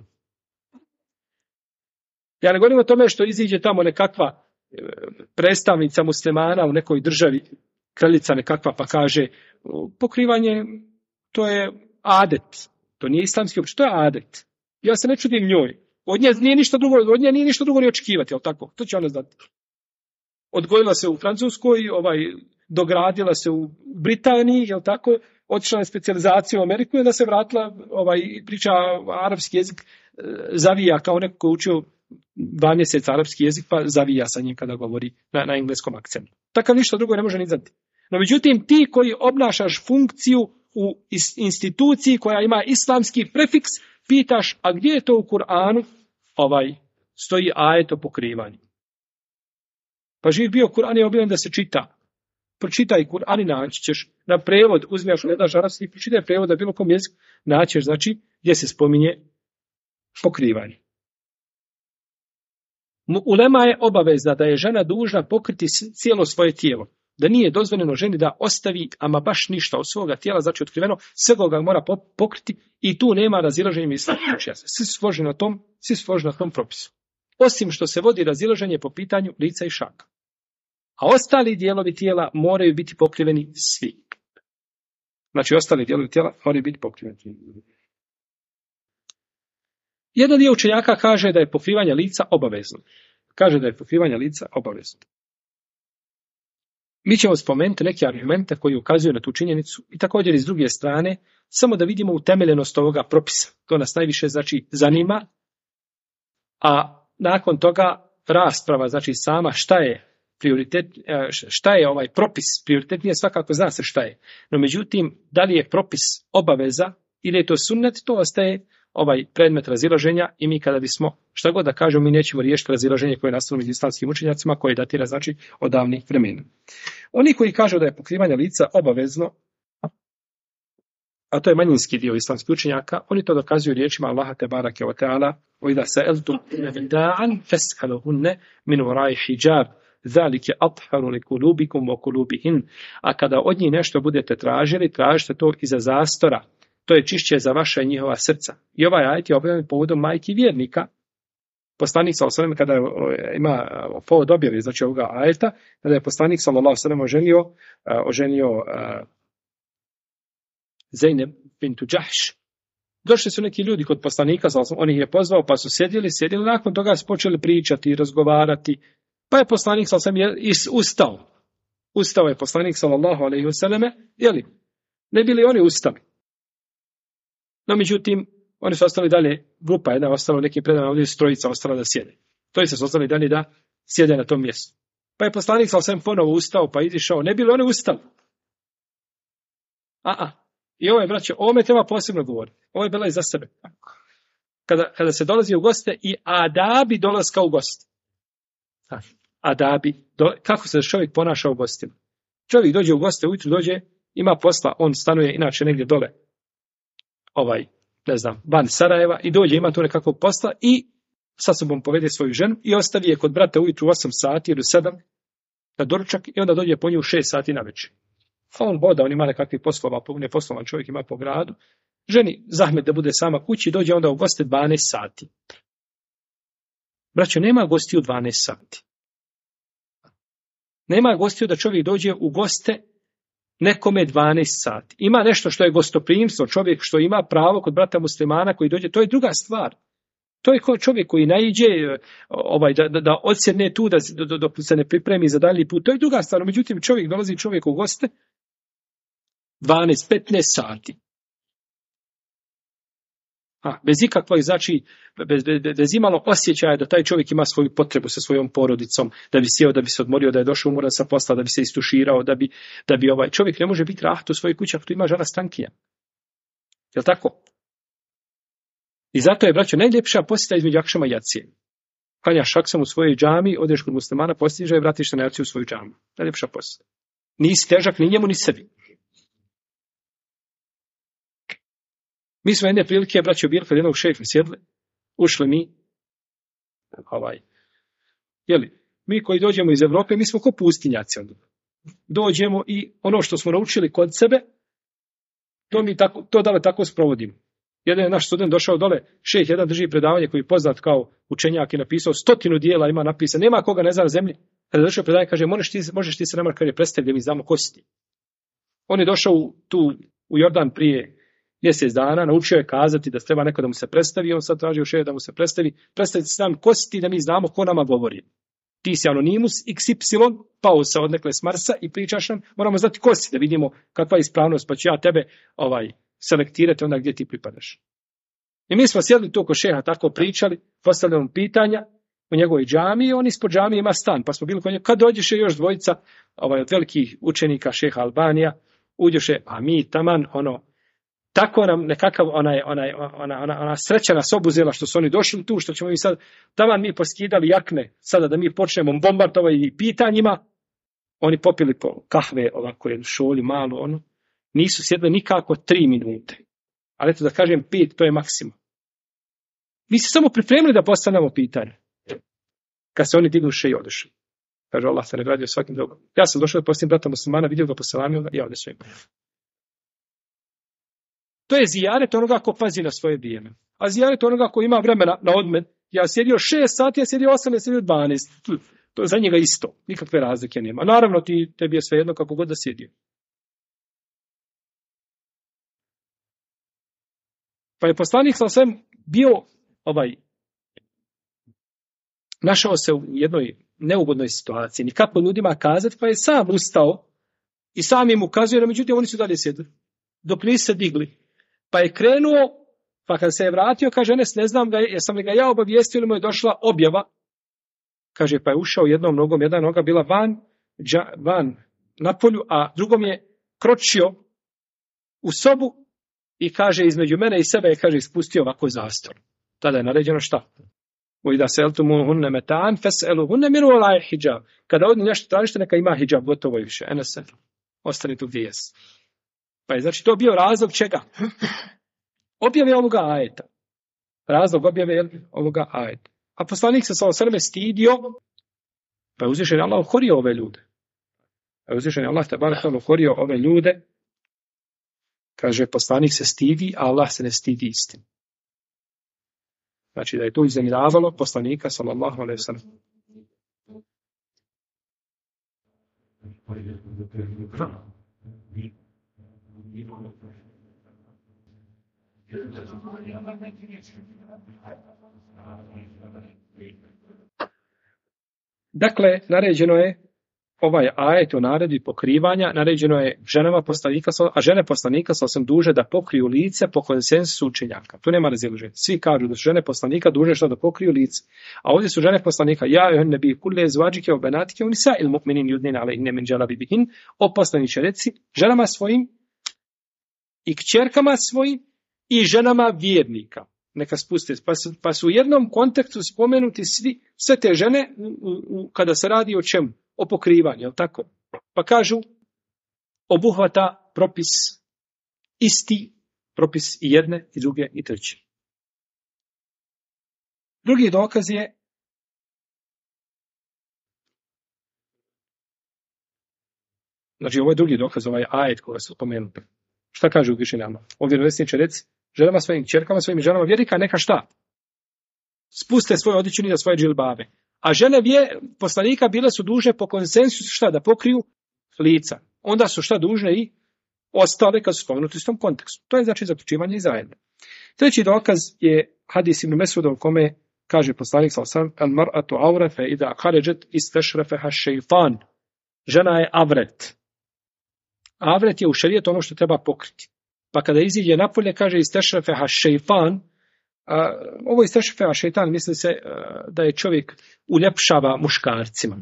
Ja ne govorim o tome što iziđe tamo nekakva predstavnica muslimana u nekoj državi, kraljica nekakva, pa kaže pokrivanje, to je adet, to nije islamski uopće, to je adet. Ja se ne čudim njoj. Od nje nije ništa drugo ni očekivati, jel tako? To će ona znati. Odgojila se u Francuskoj, dogradila se u Britaniji, jel tako? Otišla na specijalizaciju u Ameriku i onda se vratila, priča arapski jezik, zavija kao neko ko učio 2 mjeseca arapski jezik, pa zavija sa njim kada govori na engleskom akcentu. Takav ništa drugo ne može ni znati. No međutim, ti koji obnašaš funkciju u instituciji koja ima islamski prefiks, pitaš, a gdje je to u Kur'anu stoji ajet o pokrivanju. Pa živ bio Kur'an je objavljen da se čita. Pročitaj Kur'an i naći ćeš na prevod, uzmeš gledaš arapski, pročitaj prevod na bilo kom jeziku, naćeš znači gdje se spominje pokrivanje. Ulema je obavezna da je žena dužna pokriti cijelo svoje tijelo. Da nije dozvoljeno ženi da ostavi ama baš ništa od svoga tijela, znači otkriveno, sve ga mora pokriti i tu nema razilaženja islamskih učenjaka. Svi su složeni na tom propisu. Osim što se vodi razilaženje po pitanju lica i šaka. A ostali dijelovi tijela moraju biti pokriveni svi. Znači ostali dijelovi tijela moraju biti pokriveni. Jedan dio učenjaka kaže da je pokrivanje lica obavezno. Mi ćemo spomenuti neke argumente koji ukazuju na tu činjenicu i također iz druge strane, samo da vidimo utemeljenost ovoga propisa. To nas najviše znači zanima, a nakon toga rasprava, znači sama šta je prioritet, šta je ovaj propis, prioritetnije svakako zna se šta je. No međutim, da li je propis obaveza ili je to sunnet, to ostaje predmet razilaženja i mi kada bismo šta god da kažemo, mi nećemo riješiti razilaženje koje je nastalo među islamskim učenjacima koje datira znači od davnih vremena. Oni koji kažu da je pokrivanje lica obavezno, a to je manjinski dio islamskih učenjaka, oni to dokazuju riječima Allaha tebareke ve taala: "Wa idha sa'altum mata'an fas'aluhunna min wara'i hijab, zalika atharu liqulubikum wa qulubihin." A kada od njih nešto budete tražili, tražite to iza zastora. To je čišće za vaša i njihova srca. I ovaj ajet je objavljen povodom majki vjernika. Poslanik sallallahu alejhi ve sellem kada ima povod objave znači ovoga ajeta, kada je poslanik sallallahu alejhi ve sellem oženio Zeynep bintu Džahš. Došli su neki ljudi kod poslanika, on ih je pozvao, pa su sjedili, nakon toga su počeli pričati, razgovarati, pa je poslanik sallallahu alejhi ve sellem ustao. Ustao je poslanik sallallahu alejhi ve sellem, ne bili oni ustali. No, međutim, oni su ostali dalje, grupa jedna ostala u nekim predama, ovdje su trojica ostala da sjede. Trojica su ostali dalje da sjede na tom mjestu. Pa je poslanik sallallahu alejhi ve sellem ponovo ustao, pa izišao, ne bili oni ustali. I ovo je, braće, ovome treba posebno govoriti. Ovo je bila i za sebe. Kada se dolazi u goste i adabi dolaska u goste. Adabi, kako se čovjek ponaša u gostima. Čovjek dođe u goste, ujutru dođe, ima posla, on stanuje inače negdje dole, van Sarajeva i dođe, ima tu nekakvog posla i sa sobom povede svoju ženu i ostavi je kod brata ujutru 8 sati ili 7 na doručak i onda dođe po nju 6 sati na večer. A on hoda, on ima nekakvih poslova, neposlovan čovjek ima po gradu. Ženi zahmet da bude sama kući, dođe onda u goste 12 sati. Braćo, nema gostiju 12 sati. Nema gostiju da čovjek dođe u goste nekome 12 sati. Ima nešto što je gostoprimstvo, čovjek što ima pravo kod brata muslimana koji dođe, to je druga stvar. To je čovjek koji naiđe da odsjedne tu, dok se ne pripremi za dalji put. To je druga stvar. Međutim, dolazi čovjek u goste 12-15 sati. Bez ikakvog, znači, bez imalo osjećaja da taj čovjek ima svoju potrebu sa svojom porodicom, da bi sjeo, da bi se odmorio, da je došao umoran sa posla, da bi se istuširao, da bi čovjek ne može biti rahat u svojoj kući ako tu ima žena stankija. Je li tako? I zato je, braćo, najljepša posjeta između akšama i jacije. Klanjaš aksam u svojoj džami, odeš kod muslimana, postiže i vratiš se na jaciju u svoju džamu. Najljepša posjeta. Nisi težak ni njemu, ni sebi. Mi smo jedne prilike, braćo, bili kad jednog šejha sjedli, ušli mi, mi koji dođemo iz Evrope, mi smo ko pustinjaci. Dođemo i ono što smo naučili kod sebe, to dale tako sprovodimo. Jedan je naš student došao dole, šejh jedan drži predavanje koji je poznat kao učenjak i napisao 100 dijela ima napisan, nema koga ne zna na zemlji. Kada je došao predavanje, kaže, možeš ti se nama, kada je predstavljen, da mi znamo ko si ti. On je došao tu u Jordan prije mjesec dana, naučio je kazati da treba neko da mu se predstavi, on sad traži u šeju da mu se predstavi. Predstaviti se nam ko si ti da mi znamo ko nama govori. Ti si anonimus XY, pao se odnekle s Marsa i pričaš nam, moramo znati ko si da vidimo kakva je ispravnost, pa ću ja tebe selektirati onda gdje ti pripadaš. I mi smo sjedli tu kod šeha, tako pričali, postavljamo pitanja u njegovoj džamiji i on ispod džamije ima stan, pa smo bili kod njega, kad dođeše još dvojica od velikih učenika šeha Albanija, uđoše, a mi taman tako nam nekakav ona sreća nas obuzela što su oni došli tu, što ćemo mi sad, taman mi poskidali jakne, sada da mi počnemo bombardovati pitanjima, oni popili po kahve, ovako jednu šolju, malu, nisu sjedli nikako 3 minute. Ali eto da kažem 5, to je maksimum. Mi se samo pripremili da postavljamo pitanje. Kad se oni dignuše i odešli. Kaže, Allah se nagradio svakim drugom. Ja sam došao da postavim brata muslimana, vidio ga, poselamio ga, ja odešao im. To je zijaret onoga ko pazi na svoje vrijeme. A zijaret onoga ko ima vremena na odmen. Ja sjedio 6 sati, ja sjedio 8, ja sjedio 12. To je za njega isto. Nikakve razlike nema. Naravno, tebi je svejedno kako god da sjedio. Pa je poslanik sa svem bio našao se u jednoj neugodnoj situaciji. Nikako ljudima kazati, pa je sam ustao i sam im ukazuje, no međutim oni su dalje sjedili. Dok nisu se digli. Pa je krenuo, pa kad se je vratio, kaže, Enes, ne znam jesam li ga ja obavijestio ili mu je došla objava. Kaže, pa je ušao jednom nogom, jedna noga bila van na polju, a drugom je kročio u sobu i kaže, između mene i sebe je, kaže, ispustio ovako zastor. Tada je naređeno šta? Uida seltumuhunne metan, fes'eluhunne min wara'i hijab. Kada od nešto tražite, neka ima hijab, gotovo i više. Enes, ostani tu gdje jesi. Pa je znači to bio razlog čega? Objave ovoga ajeta. Razlog objave ovoga ajeta. A poslanik se s.a.v. stidio, pa je uzvišen Allah uhorio ove ljude. Pa je uzvišen Allah uhorio ove ljude. Kaže, poslanik se stidi, a Allah se ne stidi istinu. Znači da je to iznemiravalo poslanika sallallahu alejhi ve sellem. Dakle, naređeno je ovaj ajet o naredbi pokrivanja, naređeno je ženama poslanika, a žene poslanika su duže da pokriju lice po konsensusu učenjaka. Tu nema razilaženja. Svi kažu da su žene poslanika duže što da pokriju lice. A ovdje su žene poslanika, ja ne bi kulle zvađike o benatike, oni sa il mu'minin yudnina alejhinne min jalabibihin, o poslaniče reci ženama svojim i kćerkama svojim i ženama vjernika. Neka spuste. Pa su u jednom kontekstu spomenuti sve te žene kada se radi o čemu? O pokrivanju, je li tako? Pa kažu, obuhvata propis isti, propis i jedne, i druge, i treće. Drugi dokaz je znači ovo je drugi dokaz, ovaj ajet koga su spomenuti. Šta kaže u Višinama? O vjerovjesniče reci, ženama svojim kćerkama, svojim ženama vjernika, neka šta? Spuste svoje odjeću ni da svoje džilbabe. A žene poslanika bile su dužne po konsensusu šta? Da pokriju lica. Onda su šta dužne i ostale kad su spomenuti u istom kontekstu. To je znači zaključivanje Izraela. Treći dokaz je hadis ibn Mesuda u kome kaže poslanik sallallahu alejhi ve sellem: "Al-mar'atu awra fa idha kharajat istashrafaha ash-shaytan." Žena je avret. Avret je u šerijetu ono što treba pokriti. Pa kada iziđe napolje, kaže istashrafaha ash-shaytan. Ovo istashrafaha ash-shaytan misli se da je čovjek uljepšava muškarcima.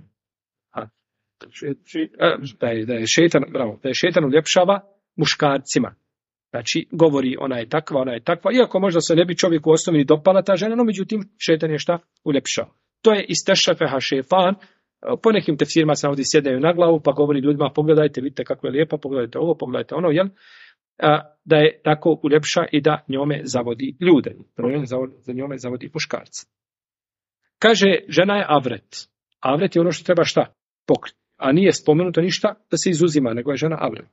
Da je šejtan uljepšava muškarcima. Znači, govori ona je takva, iako možda se ne bi čovjeku u osnovi dopala ta žena, no međutim, šejtan je šta? Uljepšava. To je istashrafaha ash-shaytan. Po nekim tefsirima se ovdje sjedaju na glavu, pa govori ljudima, pogledajte, vidite kako je lijepa, pogledajte ovo, pogledajte ono, jel? Da je tako uljepša i da njome zavodi ljude. Za njome zavodi muškarce. Kaže, žena je avret. Avret je ono što treba šta? Pokriti. A nije spomenuto ništa da se izuzima, nego je žena avret.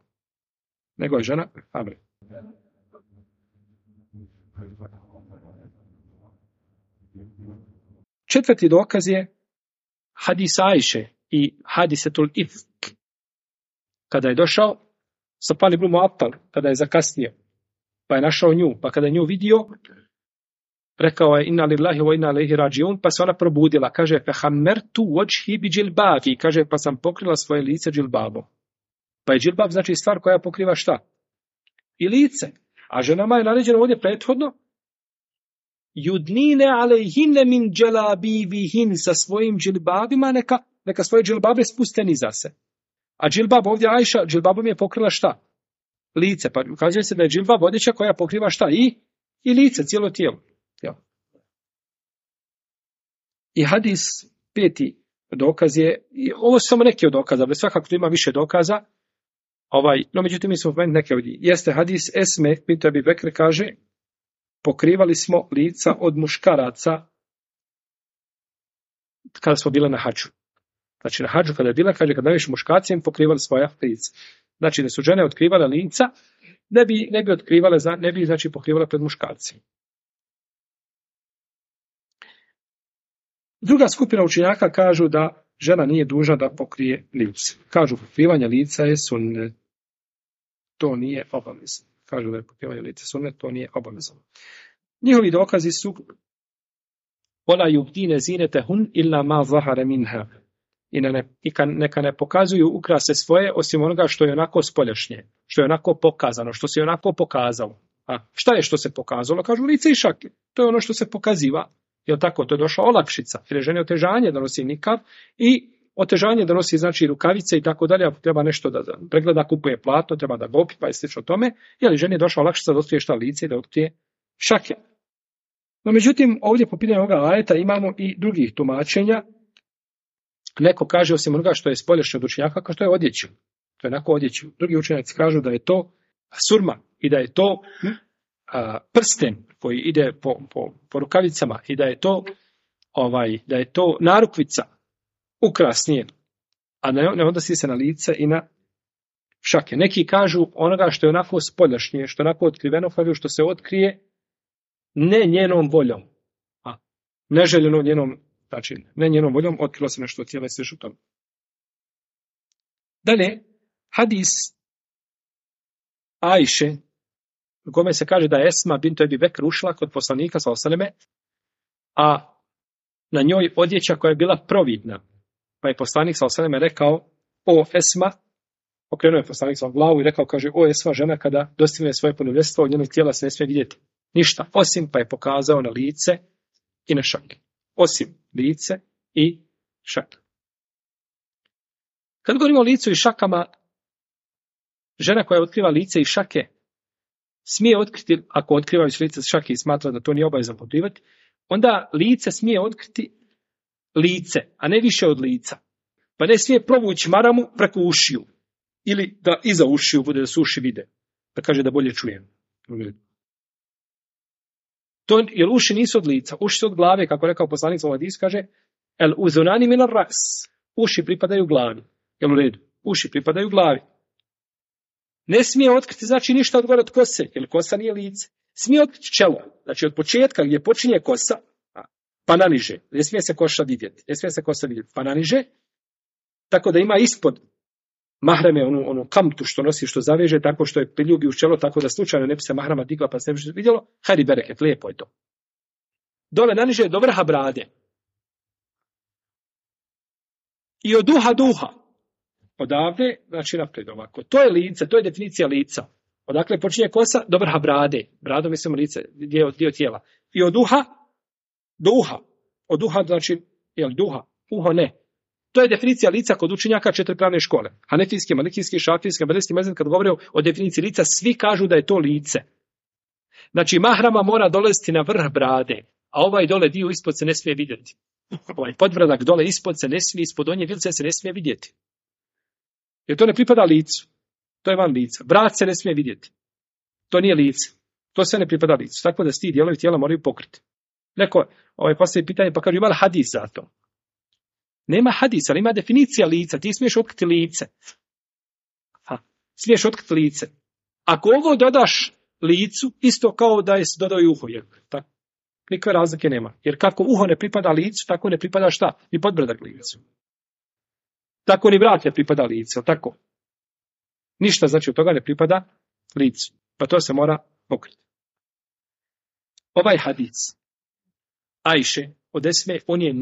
Četvrti dokaz je hadis Ajše i hadisetul ifk. Kada je došao Safvan ibn Mu'attal, kada je zakasnio, pa je našao nju, pa kada je nju vidio, rekao je inna lillahi wa inna ilaihi rađiun, pa se ona probudila, kaže fehammertu wajhi bi džilbabi, kaže pa sam pokrila svoje lice džilbabom. Pa je džilbab znači stvar koja pokriva šta? I lice. A ženama je naređeno ovdje prethodno judnine alejhine min dželabibihin, sa svojim džilbabima neka svoje džilbabe spuste niza se. A džilbab ovdje Ajša, džilbabom je pokrila šta? Lice. Pa kaže se da je džilbab odjeća koja pokriva šta? I lice, cijelo tijelo. I hadis peti dokaz je, ovo su samo neki od dokaza, ali svakako tu ima više dokaza, no međutim mi smo spomenuti neke od njih. Jeste hadis Esme, bint Abi Bekr kaže, pokrivali smo lica od muškaraca kada smo bile na hadžu. Znači na hadžu kada je bila, kaže, kada najviše muškarci im pokrivali svoja lica. Znači da su žene otkrivale lica, ne bi otkrivale, ne bi znači pokrivale pred muškarcima. Druga skupina učenjaka kažu da žena nije dužna da pokrije lice. Kažu pokrivanje lica je sunnet. To nije obavezno. Kažu da je pokrivanje lica sunnet, to nije obavezno. Njihovi dokazi su wala yubdine zinetahun illa ma zahara minha. I neka ne pokazuju ukrase svoje osim onoga što je onako spoljašnje, što je onako pokazano, što se onako pokazalo. A šta je što se pokazalo? Kažu lice i šake. To je ono što se pokaziva. Jel tako? To je došla olakšica. Jer je ženi otežanje da nosi nikab i otežanje da nosi znači rukavice i tako dalje. Ako treba nešto da pregleda, kupuje platno, treba da gopi, pa je slično tome. Jel ženi je došla olakšica da otkrije šta lice i da otkrije šake. No međutim, ovdje po pitanju ovoga ajeta imamo i drugih tumačenja. Neko kaže osim onoga što je spoljašnje od učenjaka, kao što je odjeću. To je onako odjeću. Drugi učenjaci kažu da je to surma i da je to prsten koji ide po rukavicama i da je to narukvica ukrasnije, a ne odnosi se na lice i na šake. Neki kažu onoga što je onako spoljašnje, što je onako otkriveno, kažu što se otkrije ne njenom voljom, a neželjeno njenom, znači ne njenom voljom, otkrilo se nešto tijela i sve što. Dalje, hadis Ajše, u kome se kaže da je Esma bint Abi Bekr ušla kod poslanika sallallahu alejhi ve selleme, a na njoj odjeća koja je bila providna. Pa je poslanik sallallahu alejhi ve selleme rekao: "O Esma", okrenuo je poslanik sallallahu glavu i rekao, kaže: "O Esma, žena kada dostigne svoje punoljetstvo, od njenog tijela se ne smije vidjeti ništa, osim", pa je pokazao na lice i na šake. Osim lice i šake. Kad govorimo o licu i šakama, žena koja otkriva lice i šake, smije otkriti, ako otkrivajući lice šake i smatra da to nije obavezno pokrivati, onda lice smije otkriti lice, a ne više od lica. Pa ne smije provući maramu preko ušiju. Ili da iza ušiju bude da se uši vide. Da kaže da bolje čujem. To, jer uši nisu od lica, uši su od glave, kako je rekao poslanik u hadisu, kaže el uzunani min ar-ras. Uši pripadaju glavi. Jel u redu? Uši pripadaju glavi. Ne smije otkriti znači ništa od gore od kose, jer kosa nije lice. Smije otkriti čelo. Znači od početka gdje počinje kosa, pa naniže. Ne smije se kosa vidjeti. Ne smije se kosa vidjeti. Pa naniže, tako da ima ispod mahrame onu kamtu što nosi, što zaveže, tako što je piljubi u čelo, tako da slučajno ne bi se mahrama digla pa se ne bi vidjelo. Hajdi bereket, lijepo je to. Dole naniže do vrha brade. I od duha. Odavde, znači naprijed ovako. To je lice, to je definicija lica. Odakle počinje kosa? Do vrha brade. Brado mislimo lice, dio tijela. I od uha do uha. Od uha znači, jel duha? Uho ne. To je definicija lica kod učenjaka 4 pravne škole. Hanefijske, malikijske, šafijske, hanbelijski mezheb kad govore o definiciji lica, svi kažu da je to lice. Znači mahrama mora dolaziti na vrh brade, a ovaj dole dio ispod se ne smije vidjeti. Ovaj podbradak dole ispod se ne smije, ispod donje vilce se ne smije vidjeti. Jer to ne pripada licu. To je van lica. Vrat se ne smije vidjeti. To nije lice. To se ne pripada licu. Tako da ti dijelovi tijela moraju pokriti. Neko postavi pitanje pa kaže ima li hadis za to? Nema hadisa, ali ima definicija lica. Ti smiješ otkriti lice. Smiješ otkriti lice. Ako ovo dodaš licu, isto kao da je dodao i uho. Tako. Nikakve razlike nema. Jer kako uho ne pripada licu, tako ne pripada šta? Ni podbradak licu. Tako ni vrat ne pripada licu. Tako. Ništa znači od toga ne pripada licu. Pa to se mora pokriti. Ovaj hadis Ajše od Esme, on je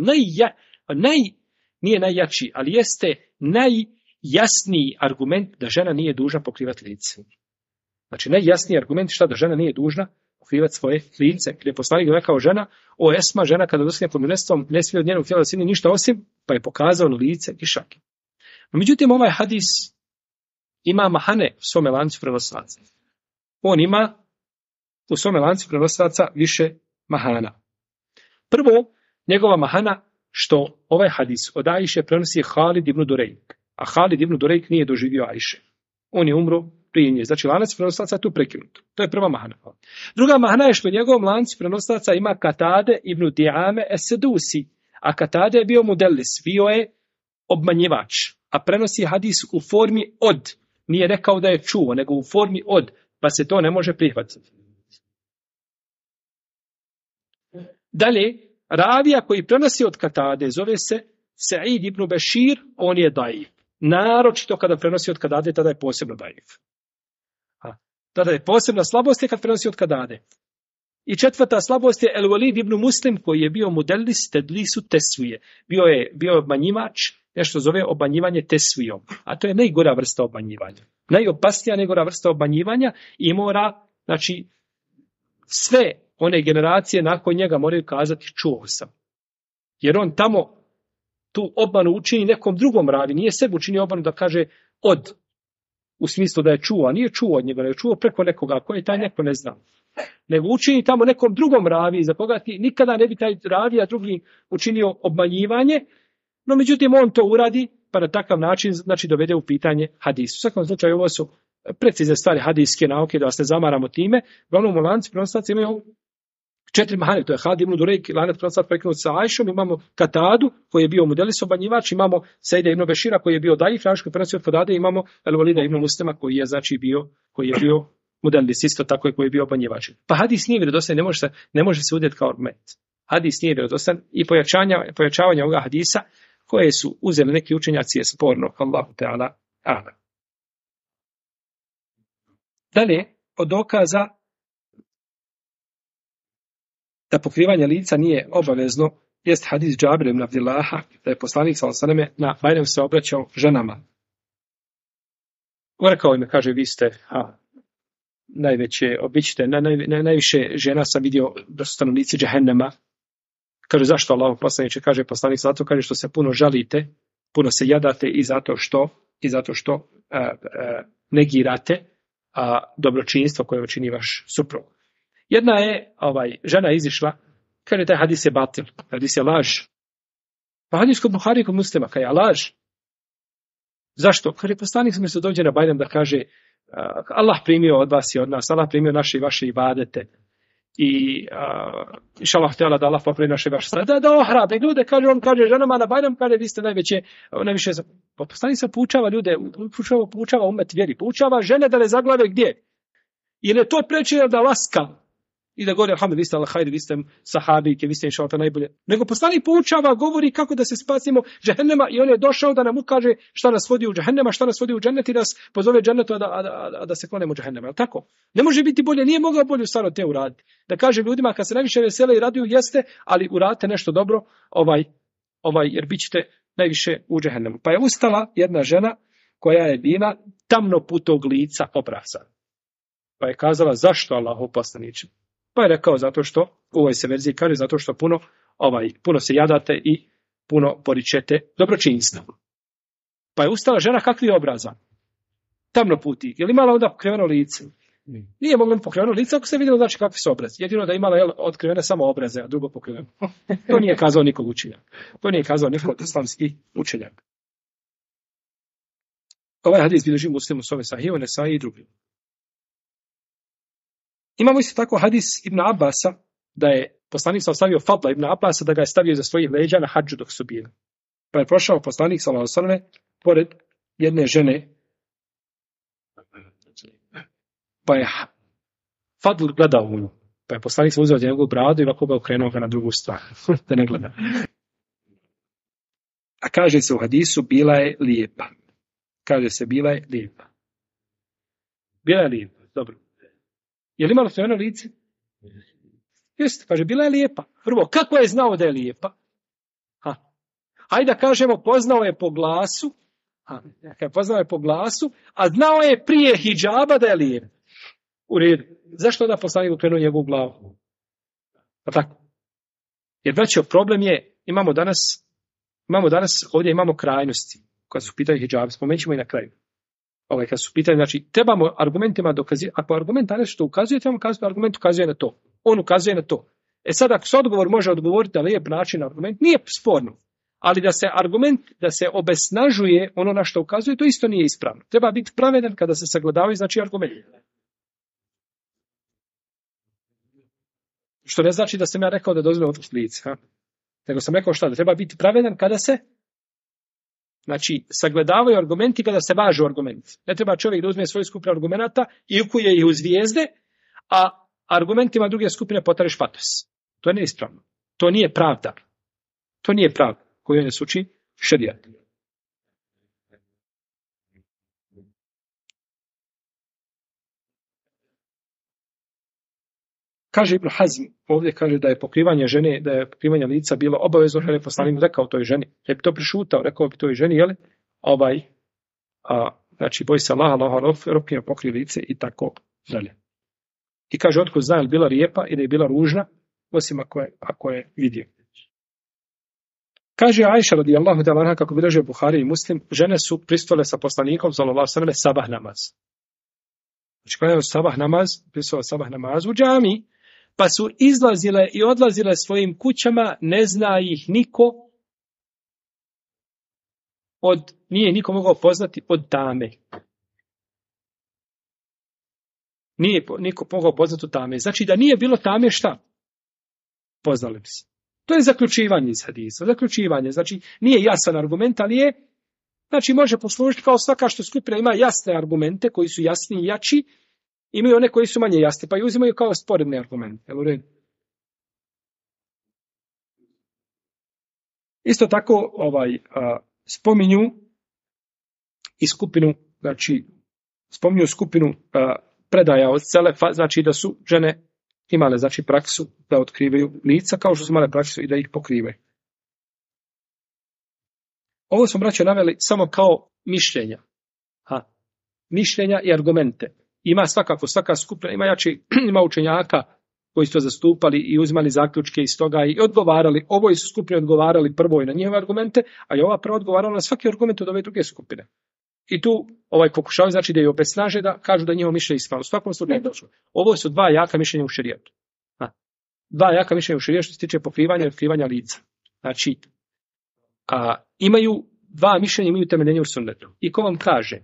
nije najjači, ali jeste najjasniji argument da žena nije dužna pokrivati lice. Znači najjasniji argument šta da žena nije dužna pokrivati svoje lice. Gdje je poslanik rekao žena, o Esma, žena kada dostigne pod miljenstvom ne smije od njenog tijela da sini ništa osim, pa je pokazao na lice i šake. No, međutim, ovaj hadis ima mahane u svome lancu prenosilaca. On ima u svome lancu prenosilaca više mahana. Prvo, njegova mahana što ovaj hadis od Ajše prenosi Halid ibn Durejk. A Halid ibn Durejk nije doživio Ajše. On je umro prije nje. Znači lanac prenosilaca je tu prekinut. To je prva mahana. Druga mahana je što u njegovom lancu prenosilaca ima Katade ibn Di'ame es-Sedusi. A Katade je bio mudellis, bio je obmanjivač. A prenosi hadis u formi od. Nije rekao da je čuo, nego u formi od. Pa se to ne može prihvatiti. Dalje, ravija koji prenosi od Katade zove se Sa'id ibn Bešir, on je daif. Naročito kada prenosi od Katade, tada je posebno daif. Tada je posebna slabost je kad prenosi od Katade. I četvrta slabost je El-Walid ibn Muslim koji je bio mudellis tedlisu tesvije. Bio obmanjivač, nešto zove obmanjivanje tesvijom. A to je najgora vrsta obmanjivanja. Najopasnija najgora vrsta obmanjivanja i mora, znači, sve one generacije nakon njega moraju kazati čuo sam. Jer on tamo tu obmanu učini nekom drugom ravi. Nije sebi učinio obmanu da kaže od. U smislu da je čuo, a nije čuo od njega, nego je čuo preko nekoga, koji je taj neko ne zna. Nego učini tamo nekom drugom ravi, za koga ti nikada ne bi taj ravi, a drugi učinio obmanjivanje, no međutim on to uradi, pa na takav način znači dovede u pitanje hadis. U svakom slučaju ovo su precizne stvari hadijske nauke, da vas ne zamaramo time. Uglavnom u lanci prenosilaca imaju 4 mahane, to je Halid ibn Durejk, lanac prenosilaca prekinut sa Ajšom, imamo Katadu, koji je bio mudelis obmanjivač, imamo Sejda ibn Bešira, koji je bio daif, koji prenosi od Katade, imamo El-Walida ibn Muslima, koji je bio mudelis, isto tako koji je bio obmanjivač. Pa hadis nije vjerodostojan, ne može se udjeti kao argument. Hadis nije vjerodostojan i pojačavanje ovoga hadisa, koje su uzeli neki učenjaci je sporno, Allahu Teala a'lam. Dalje, od dokaza da pokrivanje lica nije obavezno, jest hadis Džabir ibn Abdillaha, da je poslanik s.a.v. na Bajram se obraćao ženama. Rekao im, kaže, vi ste najveće, običite, najviše žena sam vidio da su stanovnici džehennema. Kaže, zašto Allah poslaniče? Kaže poslanik, zato kaže što se puno žalite, puno se jadate i zato što negirate dobročinstvo koje učini vaš suprug. Jedna je, žena izišla, kaže taj hadis je batil, hadis je laž. Pa hadis kod Buhari i kod Muslima, kaže, laž. Zašto? Kaže, poslanik sam se dođe na Bajram da kaže, Allah primio od vas i od nas, Allah primio naše i vaše ibadete. I inšallah htjela da Allah popravi naše vaše sada. Da ohrabe ljude, kaže, on kaže ženama na Bajram, kaže, vi ste najviše. Poslanik sam poučava ljude, poučava umet vjeri, poučava žene da ne zaglave gdje. Jer je to preče da laska i da govori, alhamdulillah, vi ste Allah hajde, vi ste sahabike, vi ste inšallah najbolje. Nego poslanik poučava, govori kako da se spasimo džehennema i on je došao da nam ukaže šta nas vodi u džehennema, šta nas vodi u džennet i da nas pozove džennetu, da se klonemo džehennema. Tako? Ne može biti bolje, nije mogao bolju stvar od te uraditi. Da kaže ljudima, kad se najviše vesele i raduju, jeste, ali uradite nešto dobro, jer bit ćete najviše u džehennemu. Pa je ustala jedna žena koja je bila tamnoputog lica obraza. Pa je kazala, zašto Allahov poslaniče? Pa je rekao, zato što, u ovoj se verziji kaže, zato što puno se jadate i puno poričete dobročinstvo. Pa je ustala žena kakvi obraza? Tamnoputi. Je li imala onda pokriveno lice? Nije mogla pokriveno lice ako se vidjelo znači kakvi su obrazi. Jedino da je imala otkrivene samo obraze, a drugo pokriveno. To nije kazao nikog učenjaka. To nije kazao niko od islamskih učenjaka. Ovaj hadis bilježi Muslim u svome Sahihu, Nesai i drugi. Imamo isto tako hadis Ibn Abasa, da je poslanik stavio Fadla Ibn Abasa, da ga je stavio za svojih leđa na hadžu dok su bili. Pa je prošao poslanik s.a.v. pored jedne žene, pa je Fadl gledao u nju. Pa je poslanik se uzeo njegovu bradu i ovako ga okrenuo ga na drugu stranu, da ne gleda. A kaže se u hadisu, bila je lijepa. Kaže se, bila je lijepa. Bila je lijepa, dobro. Je li imalo stojeno lice? Jeste, kaže, bila je lijepa. Prvo, kako je znao da je lijepa? Hajde da kažemo, poznao je po glasu, poznao je po glasu, a znao je prije hidžaba da je lijepa. U redu. Zašto da poslanik okrenuo njegovu glavu? Pa tako. Jer braćo, problem je, imamo danas, ovdje imamo krajnosti, kad su pitaju hidžabe, spomenut ćemo i na kraju. Kad su pitanje, znači, trebamo argumentima dokazati, ako argument na nešto ukazuje, trebamo kazati da argument ukazuje na to. On ukazuje na to. Sad, ako se odgovor može odgovoriti na lijep način na argument, nije sporno. Ali da se argument, da se obesnažuje ono na što ukazuje, to isto nije ispravno. Treba biti pravedan kada se sagledavaju, znači, argument. Što ne znači da sam ja rekao da dozvoljeno otvoriti lice. Nego sam rekao šta, da treba biti pravedan kada se sagledavaju argumenti kada se važu argumenti. Ne treba čovjek da uzme svoju skupinu argumenata i ukuje ih u zvijezde, a argumentima druge skupine potareš patos. To je neispravno. To nije pravda. To nije pravda koju nas uči šerijat. Kaže Ibn Hazm, ovdje kaže da je pokrivanje žene, da je pokrivanje lica bilo obavezno, jer je poslanik rekao toj ženi. Je bi to prišutao, rekao bi toj ženi, jel? Znači, boj se Allaha, robkinja pokri lice i tako dalje. I kaže, otkud zna, je li bila lijepa ili je bila ružna, osim ako je vidio. Kaže Ajša radijallahu ta'ala anha, kako bilježe Buhari i Muslim, žene su pristojale sa poslanikom sallallahu alejhi ve sellem sabah namaz. Znači, kada je sabah namaz, pristojale sabah namaz u džamii, pa su izlazile i odlazile svojim kućama, ne zna ih niko, nije niko mogao poznati od tame. Nije niko mogao poznati od tame. Znači da nije bilo tame šta? Poznali bi se. To je zaključivanje iz hadisa. Zaključivanje, znači nije jasan argument, ali je, znači može poslužiti kao svaka što skupina ima jasne argumente koji su jasni i jači, imaju one koji su manje jasni, pa i uzimaju kao sporedne argumente. Jel u redu? Isto tako spominju i skupinu, znači spominju skupinu predaja od selefa, znači da su žene imale znači praksu da otkrivaju lica, kao što su imale praksu i da ih pokrivaju. Ovo smo, braćo, naveli samo kao mišljenja. Mišljenja i argumente. Ima svaka skupina, ima učenjaka koji su to zastupali i uzimali zaključke iz toga i odgovarali. Ovoj su skupine odgovarali prvo i na njihove argumente, a i ova prva odgovarala na svaki argument od ove druge skupine. I tu pokušavaju, znači da je obesnaže, da kažu da njihovo mišljenje ispravno. U svakom slučaju ne došlo. Ovo su dva jaka mišljenja u šerijatu. Dva jaka mišljenja u šerijatu što se tiče pokrivanja i otkrivanja lica. Znači, imaju dva mišljenja, imaju temeljenje u sunnetu. I ko vam kaže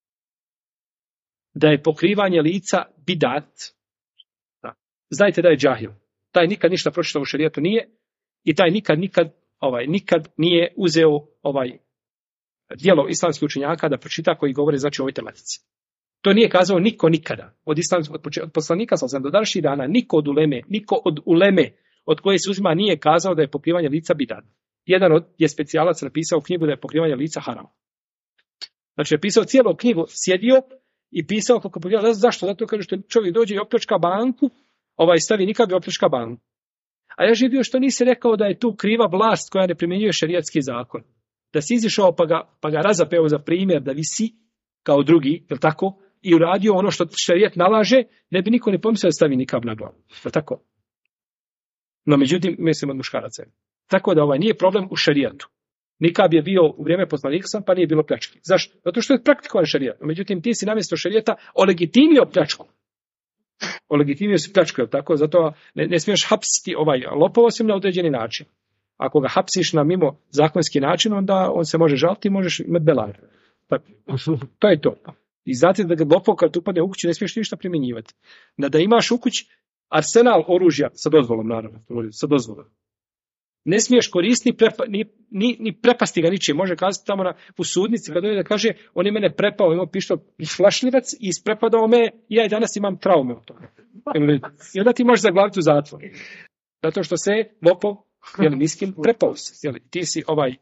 da je pokrivanje lica bidat, znajte da je džahil. Taj nikad ništa pročitao u šerijatu nije i taj nikad nije uzeo djelo islamskih učenjaka da pročita koji govore znači o ovoj tematici. To nije kazao niko nikada. Od poslanika sam do današnjih dana niko od uleme od koje se uzima nije kazao da je pokrivanje lica bidat. Jedan je specijalac napisao knjigu da je pokrivanje lica haram. Znači je pisao cijelu knjigu, sjedio i pisao kako pokrivanje. Zašto? Zato kaže što čovjek dođe i opljačka banku, stavi nikad i opljačka banku. A ja živio što nisi rekao da je tu kriva vlast koja ne primjenjuje šerijatski zakon. Da si izišao pa ga razapeo za primjer da visi kao drugi, jel tako? I uradio ono što šerijat nalaže, ne bi niko ne pomislio da stavi nikab na glavu. Jel tako? No međutim, mislim od muškaraca. Tako da nije problem u šerijatu. Nikab je bio u vrijeme poslanika pa nije bilo pljačke. Zašto? Zato što je praktikovan šerijat. Međutim, ti si namjesto šerijata olegitimio pljačku. Olegitimio si pljačku, jel tako? Zato ne smiješ hapsiti lopov osim na određeni način. Ako ga hapsiš na mimo zakonski način, onda on se može žaliti i možeš imati belar. To je to. I znate da ga lopov kad upadne u kuću ne smiješ ništa primjenjivati. Da imaš u kući arsenal oružja, sa dozvolom naravno, sa dozvolom. Ne smiješ koristiti ni prepasti ga ničije. Može kazati tamo u sudnici kad dođe da kaže on je mene prepao, imao pištolj flašljivac i isprepadao me i ja i danas imam traume od toga. I onda ti možeš zaglaviti u zatvor. Zato što se lopov niskim prepao se. Ti si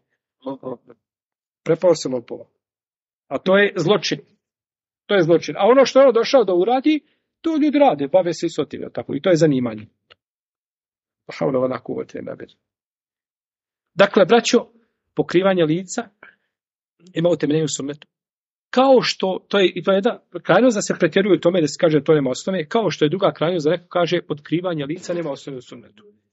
prepao se lopova. A to je zločin. To je zločin. A ono što je došao da uradi, to ljudi rade, bave se i sotive. I to je zanimanje. Dakle, braćo, pokrivanje lica ima utemeljenje u sunnetu. Kao što, to je jedna krajnost da se pretjeruje u tome da se kaže to nema osnove, kao što je druga krajnost da neko kaže otkrivanje lica nema osnove u sunnetu.